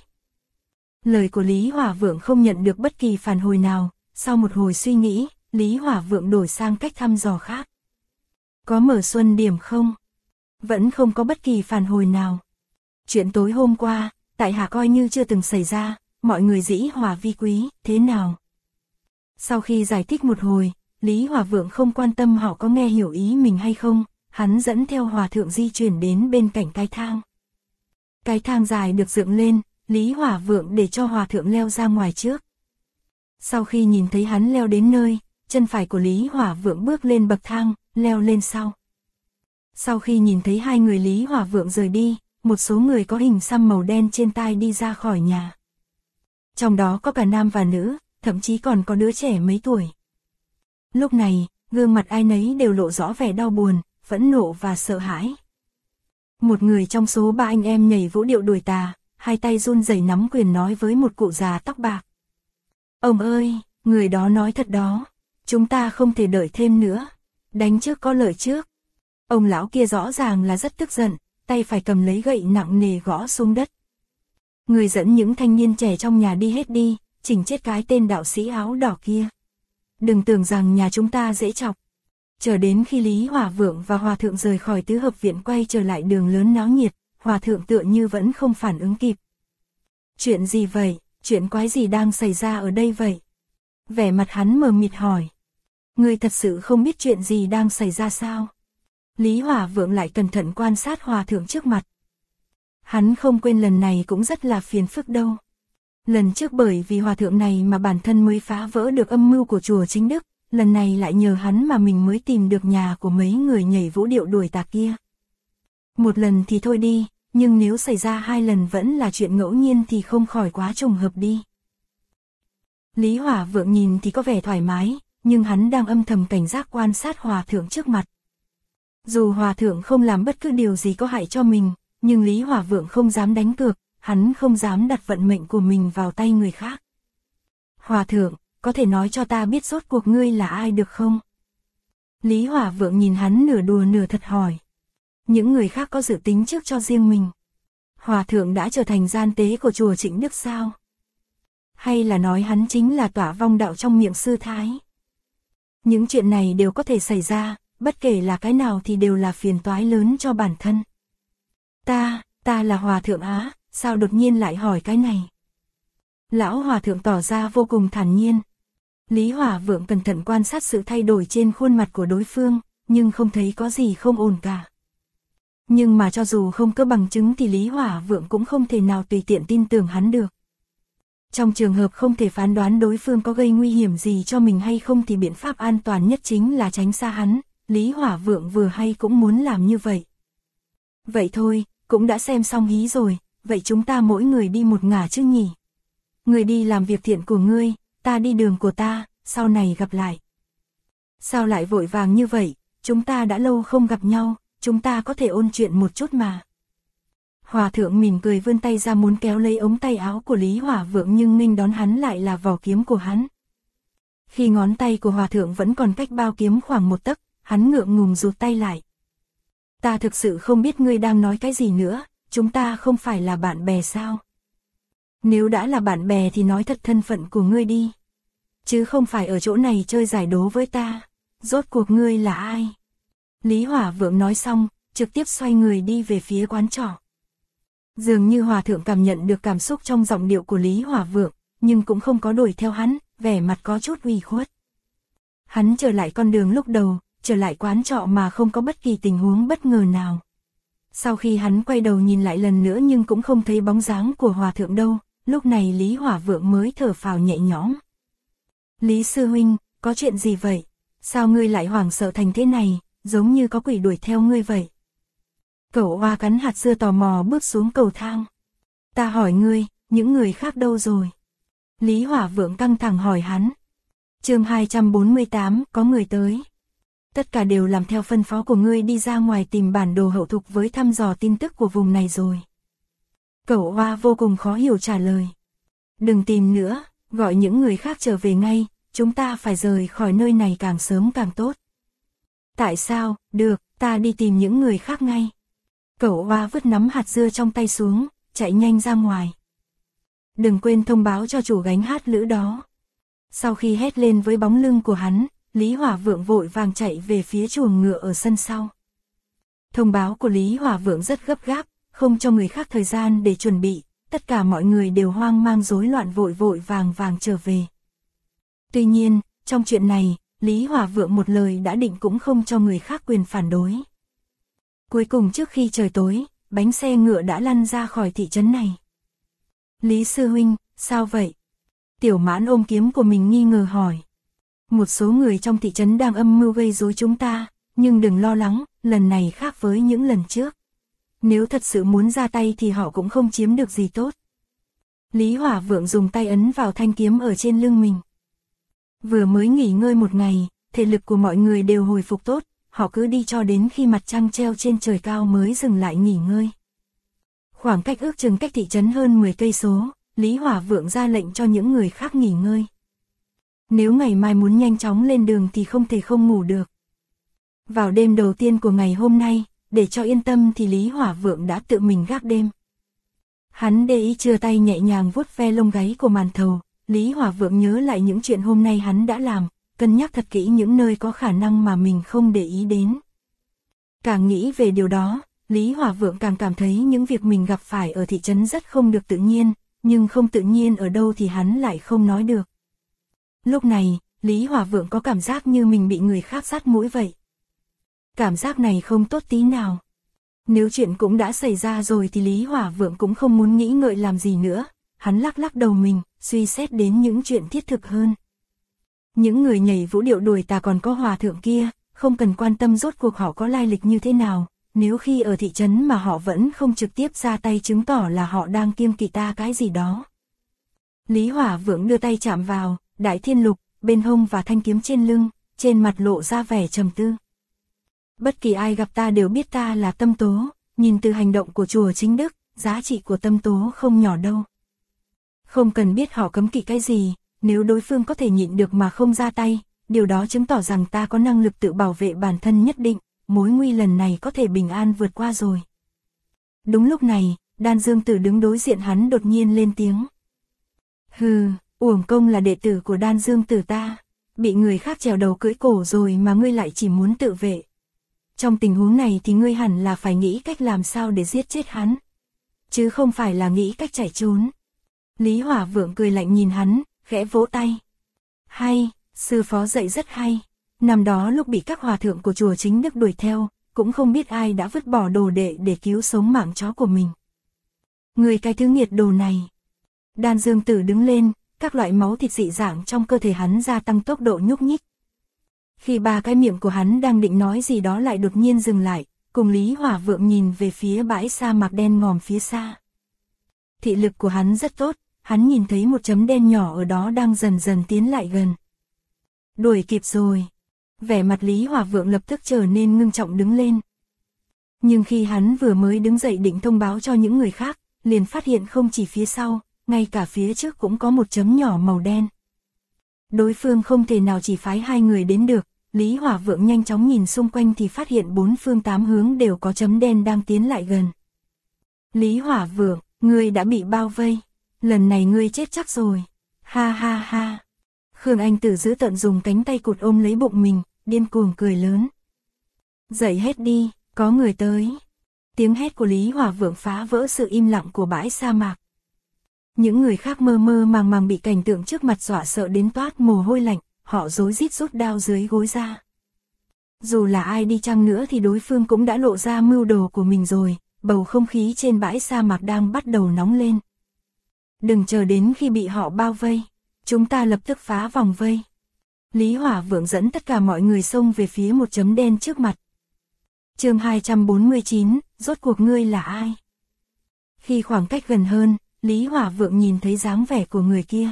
S1: Lời của Lý Hỏa Vượng không nhận được bất kỳ phản hồi nào, sau một hồi suy nghĩ, Lý Hỏa Vượng đổi sang cách thăm dò khác. Có mở xuân điểm không? Vẫn không có bất kỳ phản hồi nào. Chuyện tối hôm qua, tại hạ coi như chưa từng xảy ra, mọi người dĩ hòa vi quý, thế nào? Sau khi giải thích một hồi, Lý Hỏa Vượng không quan tâm họ có nghe hiểu ý mình hay không, hắn dẫn theo hòa thượng di chuyển đến bên cạnh cái thang. Cái thang dài được dựng lên, Lý Hỏa Vượng để cho hòa thượng leo ra ngoài trước. Sau khi nhìn thấy hắn leo đến nơi, chân phải của Lý Hỏa Vượng bước lên bậc thang, leo lên sau. Sau khi nhìn thấy hai người Lý Hỏa Vượng rời đi, một số người có hình xăm màu đen trên tai đi ra khỏi nhà. Trong đó có cả nam và nữ, thậm chí còn có đứa trẻ mấy tuổi. Lúc này, gương mặt ai nấy đều lộ rõ vẻ đau buồn, phẫn nộ và sợ hãi. Một người trong số ba anh em nhảy vũ điệu đuổi tà, hai tay run rẩy nắm quyền nói với một cụ già tóc bạc. Ông ơi, người đó nói thật đó, chúng ta không thể đợi thêm nữa, đánh trước có lợi trước. Ông lão kia rõ ràng là rất tức giận, tay phải cầm lấy gậy nặng nề gõ xuống đất. Người dẫn những thanh niên trẻ trong nhà đi hết đi, chỉnh chết cái tên đạo sĩ áo đỏ kia. Đừng tưởng rằng nhà chúng ta dễ chọc. Chờ đến khi Lý Hỏa Vượng và hòa thượng rời khỏi tứ hợp viện quay trở lại đường lớn náo nhiệt, hòa thượng tựa như vẫn không phản ứng kịp. Chuyện gì vậy? Chuyện quái gì đang xảy ra ở đây vậy? Vẻ mặt hắn mờ mịt hỏi. Ngươi thật sự không biết chuyện gì đang xảy ra sao? Lý Hỏa Vượng lại cẩn thận quan sát hòa thượng trước mặt. Hắn không quên lần này cũng rất là phiền phức đâu. Lần trước bởi vì hòa thượng này mà bản thân mới phá vỡ được âm mưu của chùa Chính Đức, lần này lại nhờ hắn mà mình mới tìm được nhà của mấy người nhảy vũ điệu đuổi tà kia. Một lần thì thôi đi, nhưng nếu xảy ra hai lần vẫn là chuyện ngẫu nhiên thì không khỏi quá trùng hợp đi. Lý Hỏa Vượng nhìn thì có vẻ thoải mái, nhưng hắn đang âm thầm cảnh giác quan sát hòa thượng trước mặt. Dù hòa thượng không làm bất cứ điều gì có hại cho mình, nhưng Lý Hỏa Vượng không dám đánh cược, hắn không dám đặt vận mệnh của mình vào tay người khác. Hòa thượng, có thể nói cho ta biết rốt cuộc ngươi là ai được không? Lý Hỏa Vượng nhìn hắn nửa đùa nửa thật hỏi. Những người khác có dự tính trước cho riêng mình. Hòa thượng đã trở thành gian tế của chùa Trịnh Đức sao? Hay là nói hắn chính là tỏa vong đạo trong miệng sư thái? Những chuyện này đều có thể xảy ra, bất kể là cái nào thì đều là phiền toái lớn cho bản thân. Ta là Hòa thượng á, sao đột nhiên lại hỏi cái này? Lão Hòa thượng tỏ ra vô cùng thản nhiên. Lý Hỏa Vượng cẩn thận quan sát sự thay đổi trên khuôn mặt của đối phương, nhưng không thấy có gì không ổn cả. Nhưng mà cho dù không có bằng chứng thì Lý Hỏa Vượng cũng không thể nào tùy tiện tin tưởng hắn được. Trong trường hợp không thể phán đoán đối phương có gây nguy hiểm gì cho mình hay không thì biện pháp an toàn nhất chính là tránh xa hắn, Lý Hỏa Vượng vừa hay cũng muốn làm như vậy. Vậy thôi, cũng đã xem xong hí rồi, vậy chúng ta mỗi người đi một ngả chứ nhỉ? Người đi làm việc thiện của ngươi, ta đi đường của ta, sau này gặp lại. Sao lại vội vàng như vậy, chúng ta đã lâu không gặp nhau, chúng ta có thể ôn chuyện một chút mà. Hòa thượng mỉm cười vươn tay ra muốn kéo lấy ống tay áo của Lý Hỏa Vượng nhưng nghênh đón hắn lại là vỏ kiếm của hắn. Khi ngón tay của hòa thượng vẫn còn cách bao kiếm khoảng 1 tấc, hắn ngượng ngùng rụt tay lại. Ta thực sự không biết ngươi đang nói cái gì nữa, chúng ta không phải là bạn bè sao? Nếu đã là bạn bè thì nói thật thân phận của ngươi đi. Chứ không phải ở chỗ này chơi giải đố với ta. Rốt cuộc ngươi là ai? Lý Hỏa Vượng nói xong, trực tiếp xoay người đi về phía quán trọ. Dường như hòa thượng cảm nhận được cảm xúc trong giọng điệu của Lý Hỏa Vượng, nhưng cũng không có đuổi theo hắn, vẻ mặt có chút ủy khuất. Hắn trở lại con đường lúc đầu, trở lại quán trọ mà không có bất kỳ tình huống bất ngờ nào. Sau khi hắn quay đầu nhìn lại lần nữa nhưng cũng không thấy bóng dáng của hòa thượng đâu, lúc này Lý Hỏa Vượng mới thở phào nhẹ nhõm. Lý sư huynh, có chuyện gì vậy? Sao ngươi lại hoảng sợ thành thế này, giống như có quỷ đuổi theo ngươi vậy? Cẩu Hoa cắn hạt dưa tò mò bước xuống cầu thang. Ta hỏi ngươi, những người khác đâu rồi? Lý Hỏa Vượng căng thẳng hỏi hắn. Chương 248, có người tới. Tất cả đều làm theo phân phó của ngươi đi ra ngoài tìm bản đồ hậu thục với thăm dò tin tức của vùng này rồi. Cẩu Hoa vô cùng khó hiểu trả lời. Đừng tìm nữa, gọi những người khác trở về ngay, chúng ta phải rời khỏi nơi này càng sớm càng tốt. Tại sao? Được, ta đi tìm những người khác ngay. Cẩu Hoa vứt nắm hạt dưa trong tay xuống, chạy nhanh ra ngoài. Đừng quên thông báo cho chủ gánh hát lữ đó. Sau khi hét lên với bóng lưng của hắn, Lý Hỏa Vượng vội vàng chạy về phía chuồng ngựa ở sân sau. Thông báo của Lý Hỏa Vượng rất gấp gáp, không cho người khác thời gian để chuẩn bị, tất cả mọi người đều hoang mang rối loạn vội vàng trở về. Tuy nhiên, trong chuyện này, Lý Hỏa Vượng một lời đã định cũng không cho người khác quyền phản đối. Cuối cùng trước khi trời tối, bánh xe ngựa đã lăn ra khỏi thị trấn này. Lý sư huynh, sao vậy? Tiểu Mãn ôm kiếm của mình nghi ngờ hỏi. Một số người trong thị trấn đang âm mưu gây rối chúng ta, nhưng đừng lo lắng, lần này khác với những lần trước. Nếu thật sự muốn ra tay thì họ cũng không chiếm được gì tốt. Lý Hỏa Vượng dùng tay ấn vào thanh kiếm ở trên lưng mình. Vừa mới nghỉ ngơi một ngày, thể lực của mọi người đều hồi phục tốt, họ cứ đi cho đến khi mặt trăng treo trên trời cao mới dừng lại nghỉ ngơi. Khoảng cách ước chừng cách thị trấn hơn 10 cây số, Lý Hỏa Vượng ra lệnh cho những người khác nghỉ ngơi. Nếu ngày mai muốn nhanh chóng lên đường thì không thể không ngủ được. Vào đêm đầu tiên của ngày hôm nay, để cho yên tâm thì Lý Hỏa Vượng đã tự mình gác đêm. Hắn để ý chừa tay nhẹ nhàng vuốt ve lông gáy của màn thầu, Lý Hỏa Vượng nhớ lại những chuyện hôm nay hắn đã làm, cân nhắc thật kỹ những nơi có khả năng mà mình không để ý đến. Càng nghĩ về điều đó, Lý Hỏa Vượng càng cảm thấy những việc mình gặp phải ở thị trấn rất không được tự nhiên, nhưng không tự nhiên ở đâu thì hắn lại không nói được. Lúc này, Lý Hỏa Vượng có cảm giác như mình bị người khác dắt mũi vậy. Cảm giác này không tốt tí nào. Nếu chuyện cũng đã xảy ra rồi thì Lý Hỏa Vượng cũng không muốn nghĩ ngợi làm gì nữa, hắn lắc lắc đầu mình, suy xét đến những chuyện thiết thực hơn. Những người nhảy vũ điệu đuổi tà còn có hòa thượng kia, không cần quan tâm rốt cuộc họ có lai lịch như thế nào, nếu khi ở thị trấn mà họ vẫn không trực tiếp ra tay chứng tỏ là họ đang kiêng kỵ ta cái gì đó. Lý Hỏa Vượng đưa tay chạm vào Đại Thiên Lục, bên hông và thanh kiếm trên lưng, trên mặt lộ ra vẻ trầm tư. Bất kỳ ai gặp ta đều biết ta là Tâm Tố, nhìn từ hành động của chùa Chính Đức, giá trị của Tâm Tố không nhỏ đâu. Không cần biết họ cấm kỵ cái gì, nếu đối phương có thể nhịn được mà không ra tay, điều đó chứng tỏ rằng ta có năng lực tự bảo vệ bản thân nhất định, mối nguy lần này có thể bình an vượt qua rồi. Đúng lúc này, Đan Dương Tử đứng đối diện hắn đột nhiên lên tiếng. Hừ, uổng công là đệ tử của Đan Dương Tử ta, bị người khác trèo đầu cưỡi cổ rồi mà ngươi lại chỉ muốn tự vệ. Trong tình huống này thì ngươi hẳn là phải nghĩ cách làm sao để giết chết hắn, chứ không phải là nghĩ cách chạy trốn. Lý Hỏa Vượng cười lạnh nhìn hắn, khẽ vỗ tay. Hay, sư phó dạy rất hay. Năm đó lúc bị các hòa thượng của chùa Chính Đức đuổi theo, cũng không biết ai đã vứt bỏ đồ đệ để cứu sống mạng chó của mình. Người cái thứ nghiệt đồ này. Đan Dương Tử đứng lên, các loại máu thịt dị dạng trong cơ thể hắn gia tăng tốc độ nhúc nhích. Khi ba cái miệng của hắn đang định nói gì đó lại đột nhiên dừng lại, cùng Lý Hỏa Vượng nhìn về phía bãi sa mạc đen ngòm phía xa. Thị lực của hắn rất tốt, hắn nhìn thấy một chấm đen nhỏ ở đó đang dần dần tiến lại gần. Đuổi kịp rồi. Vẻ mặt Lý Hỏa Vượng lập tức trở nên ngưng trọng đứng lên. Nhưng khi hắn vừa mới đứng dậy định thông báo cho những người khác, liền phát hiện không chỉ phía sau, ngay cả phía trước cũng có một chấm nhỏ màu đen. Đối phương không thể nào chỉ phái 2 người đến được, Lý Hỏa Vượng nhanh chóng nhìn xung quanh thì phát hiện 4 phương 8 hướng đều có chấm đen đang tiến lại gần. Lý Hỏa Vượng, ngươi đã bị bao vây, lần này ngươi chết chắc rồi. Ha ha ha. Khương Anh Tử giữ tận dùng cánh tay cụt ôm lấy bụng mình, điên cuồng cười lớn. Dậy hết đi, có người tới. Tiếng hét của Lý Hỏa Vượng phá vỡ sự im lặng của bãi sa mạc. Những người khác mơ mơ màng màng bị cảnh tượng trước mặt dọa sợ đến toát mồ hôi lạnh, họ rối rít rút đao dưới gối ra. Dù là ai đi chăng nữa thì đối phương cũng đã lộ ra mưu đồ của mình rồi, bầu không khí trên bãi sa mạc đang bắt đầu nóng lên. Đừng chờ đến khi bị họ bao vây, chúng ta lập tức phá vòng vây. Lý Hỏa Vượng dẫn tất cả mọi người xông về phía một chấm đen trước mặt. Chương 249, rốt cuộc ngươi là ai? Khi khoảng cách gần hơn, Lý Hỏa Vượng nhìn thấy dáng vẻ của người kia.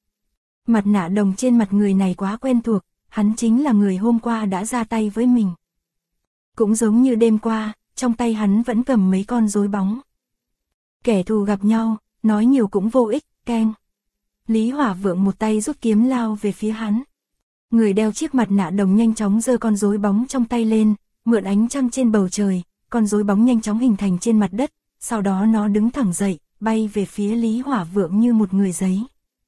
S1: Mặt nạ đồng trên mặt người này quá quen thuộc, hắn chính là người hôm qua đã ra tay với mình. Cũng giống như đêm qua, trong tay hắn vẫn cầm mấy con rối bóng. Kẻ thù gặp nhau, nói nhiều cũng vô ích, keng. Lý Hỏa Vượng một tay rút kiếm lao về phía hắn. Người đeo chiếc mặt nạ đồng nhanh chóng giơ con rối bóng trong tay lên, mượn ánh trăng trên bầu trời, con rối bóng nhanh chóng hình thành trên mặt đất, sau đó nó đứng thẳng dậy, bay về phía Lý Hỏa Vượng như một người giấy.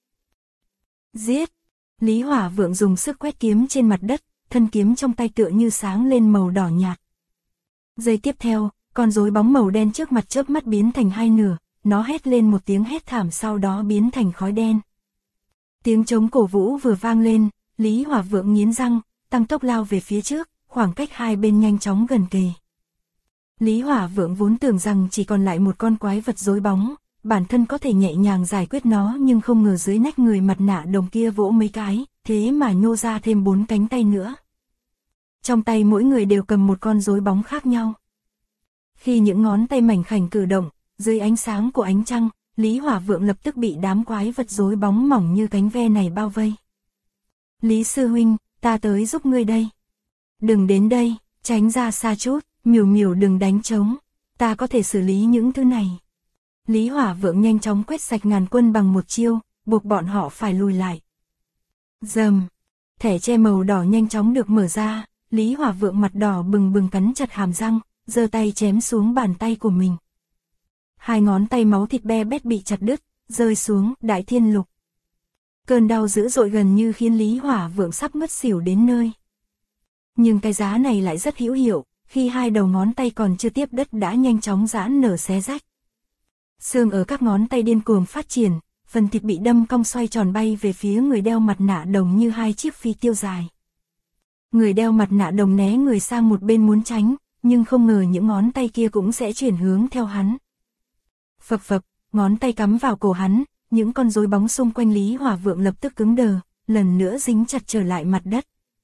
S1: Giết! Lý Hỏa Vượng dùng sức quét kiếm trên mặt đất, thân kiếm trong tay tựa như sáng lên màu đỏ nhạt. Giây tiếp theo, con rối bóng màu đen trước mặt chớp mắt biến thành 2 nửa, nó hét lên một tiếng hét thảm sau đó biến thành khói đen. Tiếng trống cổ vũ vừa vang lên, Lý Hỏa Vượng nghiến răng, tăng tốc lao về phía trước, khoảng cách hai bên nhanh chóng gần kề. Lý Hỏa Vượng vốn tưởng rằng chỉ còn lại một con quái vật rối bóng, bản thân có thể nhẹ nhàng giải quyết nó nhưng không ngờ dưới nách người mặt nạ đồng kia vỗ mấy cái, thế mà nhô ra thêm 4 cánh tay nữa. Trong tay mỗi người đều cầm một con rối bóng khác nhau. Khi những ngón tay mảnh khảnh cử động, dưới ánh sáng của ánh trăng, Lý Hỏa Vượng lập tức bị đám quái vật rối bóng mỏng như cánh ve này bao vây. Lý sư huynh, ta tới giúp ngươi đây. Đừng đến đây, tránh ra xa chút, miểu miểu đừng đánh trống, ta có thể xử lý những thứ này. Lý Hỏa Vượng nhanh chóng quét sạch ngàn quân bằng một chiêu, buộc bọn họ phải lùi lại. Rầm, thẻ che màu đỏ nhanh chóng được mở ra, Lý Hỏa Vượng mặt đỏ bừng bừng cắn chặt hàm răng, giơ tay chém xuống bàn tay của mình. 2 ngón tay máu thịt be bét bị chặt đứt, rơi xuống Đại Thiên Lục. Cơn đau dữ dội gần như khiến Lý Hỏa Vượng sắp ngất xỉu đến nơi. Nhưng cái giá này lại rất hữu hiệu, khi 2 đầu ngón tay còn chưa tiếp đất đã nhanh chóng giãn nở xé rách. Xương ở các ngón tay điên cuồng phát triển, phần thịt bị đâm cong xoay tròn bay về phía người đeo mặt nạ đồng như 2 chiếc phi tiêu dài. Người đeo mặt nạ đồng né người sang một bên muốn tránh, nhưng không ngờ những ngón tay kia cũng sẽ chuyển hướng theo hắn. Phập phập, ngón tay cắm vào cổ hắn, những con rối bóng xung quanh Lý Hỏa Vượng lập tức cứng đờ, lần nữa dính chặt trở lại mặt đất.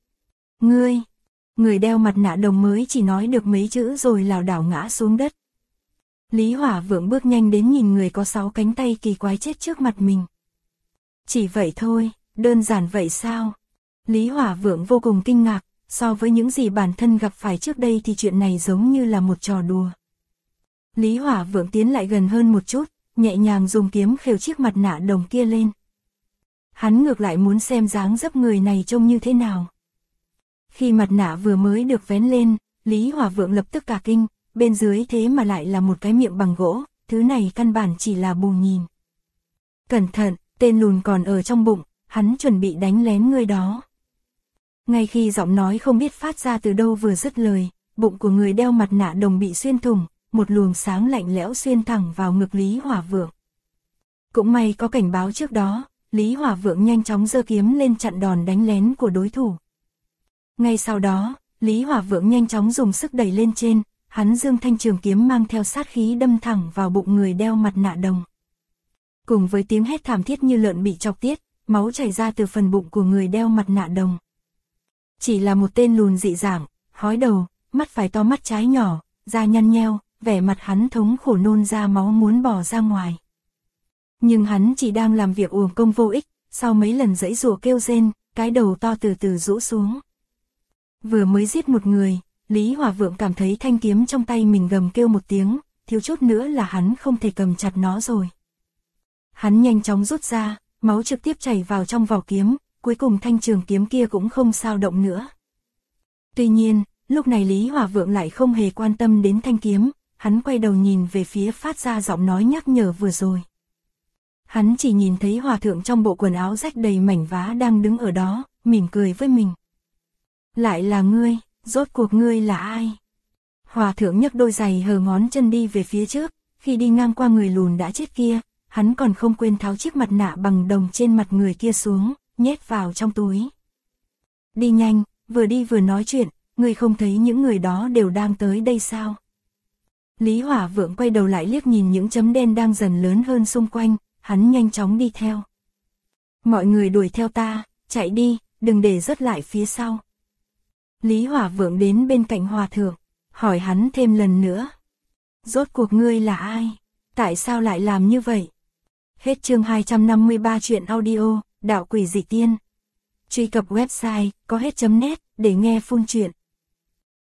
S1: Người đeo mặt nạ đồng mới chỉ nói được mấy chữ rồi lảo đảo ngã xuống đất. Lý Hỏa Vượng bước nhanh đến nhìn người có 6 cánh tay kỳ quái chết trước mặt mình. Chỉ vậy thôi, đơn giản vậy sao? Lý Hỏa Vượng vô cùng kinh ngạc, so với những gì bản thân gặp phải trước đây thì chuyện này giống như là một trò đùa. Lý Hỏa Vượng tiến lại gần hơn một chút, nhẹ nhàng dùng kiếm khều chiếc mặt nạ đồng kia lên. Hắn ngược lại muốn xem dáng dấp người này trông như thế nào. Khi mặt nạ vừa mới được vén lên, Lý Hòa Vượng lập tức cả kinh, bên dưới thế mà lại là một cái miệng bằng gỗ, thứ này căn bản chỉ là bù nhìn. Cẩn thận, tên lùn còn ở trong bụng, hắn chuẩn bị đánh lén người đó. Ngay khi giọng nói không biết phát ra từ đâu vừa dứt lời, bụng của người đeo mặt nạ đồng bị xuyên thủng, một luồng sáng lạnh lẽo xuyên thẳng vào ngực Lý Hòa Vượng. Cũng may có cảnh báo trước đó, Lý Hòa Vượng nhanh chóng giơ kiếm lên chặn đòn đánh lén của đối thủ. Ngay sau đó, Lý Hòa Vượng nhanh chóng dùng sức đẩy lên trên, hắn giương thanh trường kiếm mang theo sát khí đâm thẳng vào bụng người đeo mặt nạ đồng. Cùng với tiếng hét thảm thiết như lợn bị chọc tiết, máu chảy ra từ phần bụng của người đeo mặt nạ đồng. Chỉ là một tên lùn dị dạng, hói đầu, mắt phải to mắt trái nhỏ, da nhăn nheo, vẻ mặt hắn thống khổ nôn ra máu muốn bỏ ra ngoài. Nhưng hắn chỉ đang làm việc uổng công vô ích, sau mấy lần giãy giụa kêu rên, cái đầu to từ từ rũ xuống. Vừa mới giết một người, Lý Hòa Vượng cảm thấy thanh kiếm trong tay mình gầm kêu một tiếng, thiếu chút nữa là hắn không thể cầm chặt nó rồi. Hắn nhanh chóng rút ra, máu trực tiếp chảy vào trong vỏ kiếm, cuối cùng thanh trường kiếm kia cũng không sao động nữa. Tuy nhiên, lúc này Lý Hòa Vượng lại không hề quan tâm đến thanh kiếm, hắn quay đầu nhìn về phía phát ra giọng nói nhắc nhở vừa rồi. Hắn chỉ nhìn thấy hòa thượng trong bộ quần áo rách đầy mảnh vá đang đứng ở đó, mỉm cười với mình. Lại là ngươi, rốt cuộc ngươi là ai? Hòa thượng nhấc đôi giày hờ ngón chân đi về phía trước, khi đi ngang qua người lùn đã chết kia, hắn còn không quên tháo chiếc mặt nạ bằng đồng trên mặt người kia xuống, nhét vào trong túi. Đi nhanh, vừa đi vừa nói chuyện, ngươi không thấy những người đó đều đang tới đây sao? Lý Hòa Vượng quay đầu lại liếc nhìn những chấm đen đang dần lớn hơn xung quanh, hắn nhanh chóng đi theo. Mọi người đuổi theo ta, chạy đi, đừng để rớt lại phía sau. Lý Hòa Vượng đến bên cạnh hòa thượng, hỏi hắn thêm lần nữa. Rốt cuộc ngươi là ai? Tại sao lại làm như vậy? Hết chương 253 truyện audio, Đạo Quỷ Dị Tiên. Truy cập website có hết.net để nghe full truyện.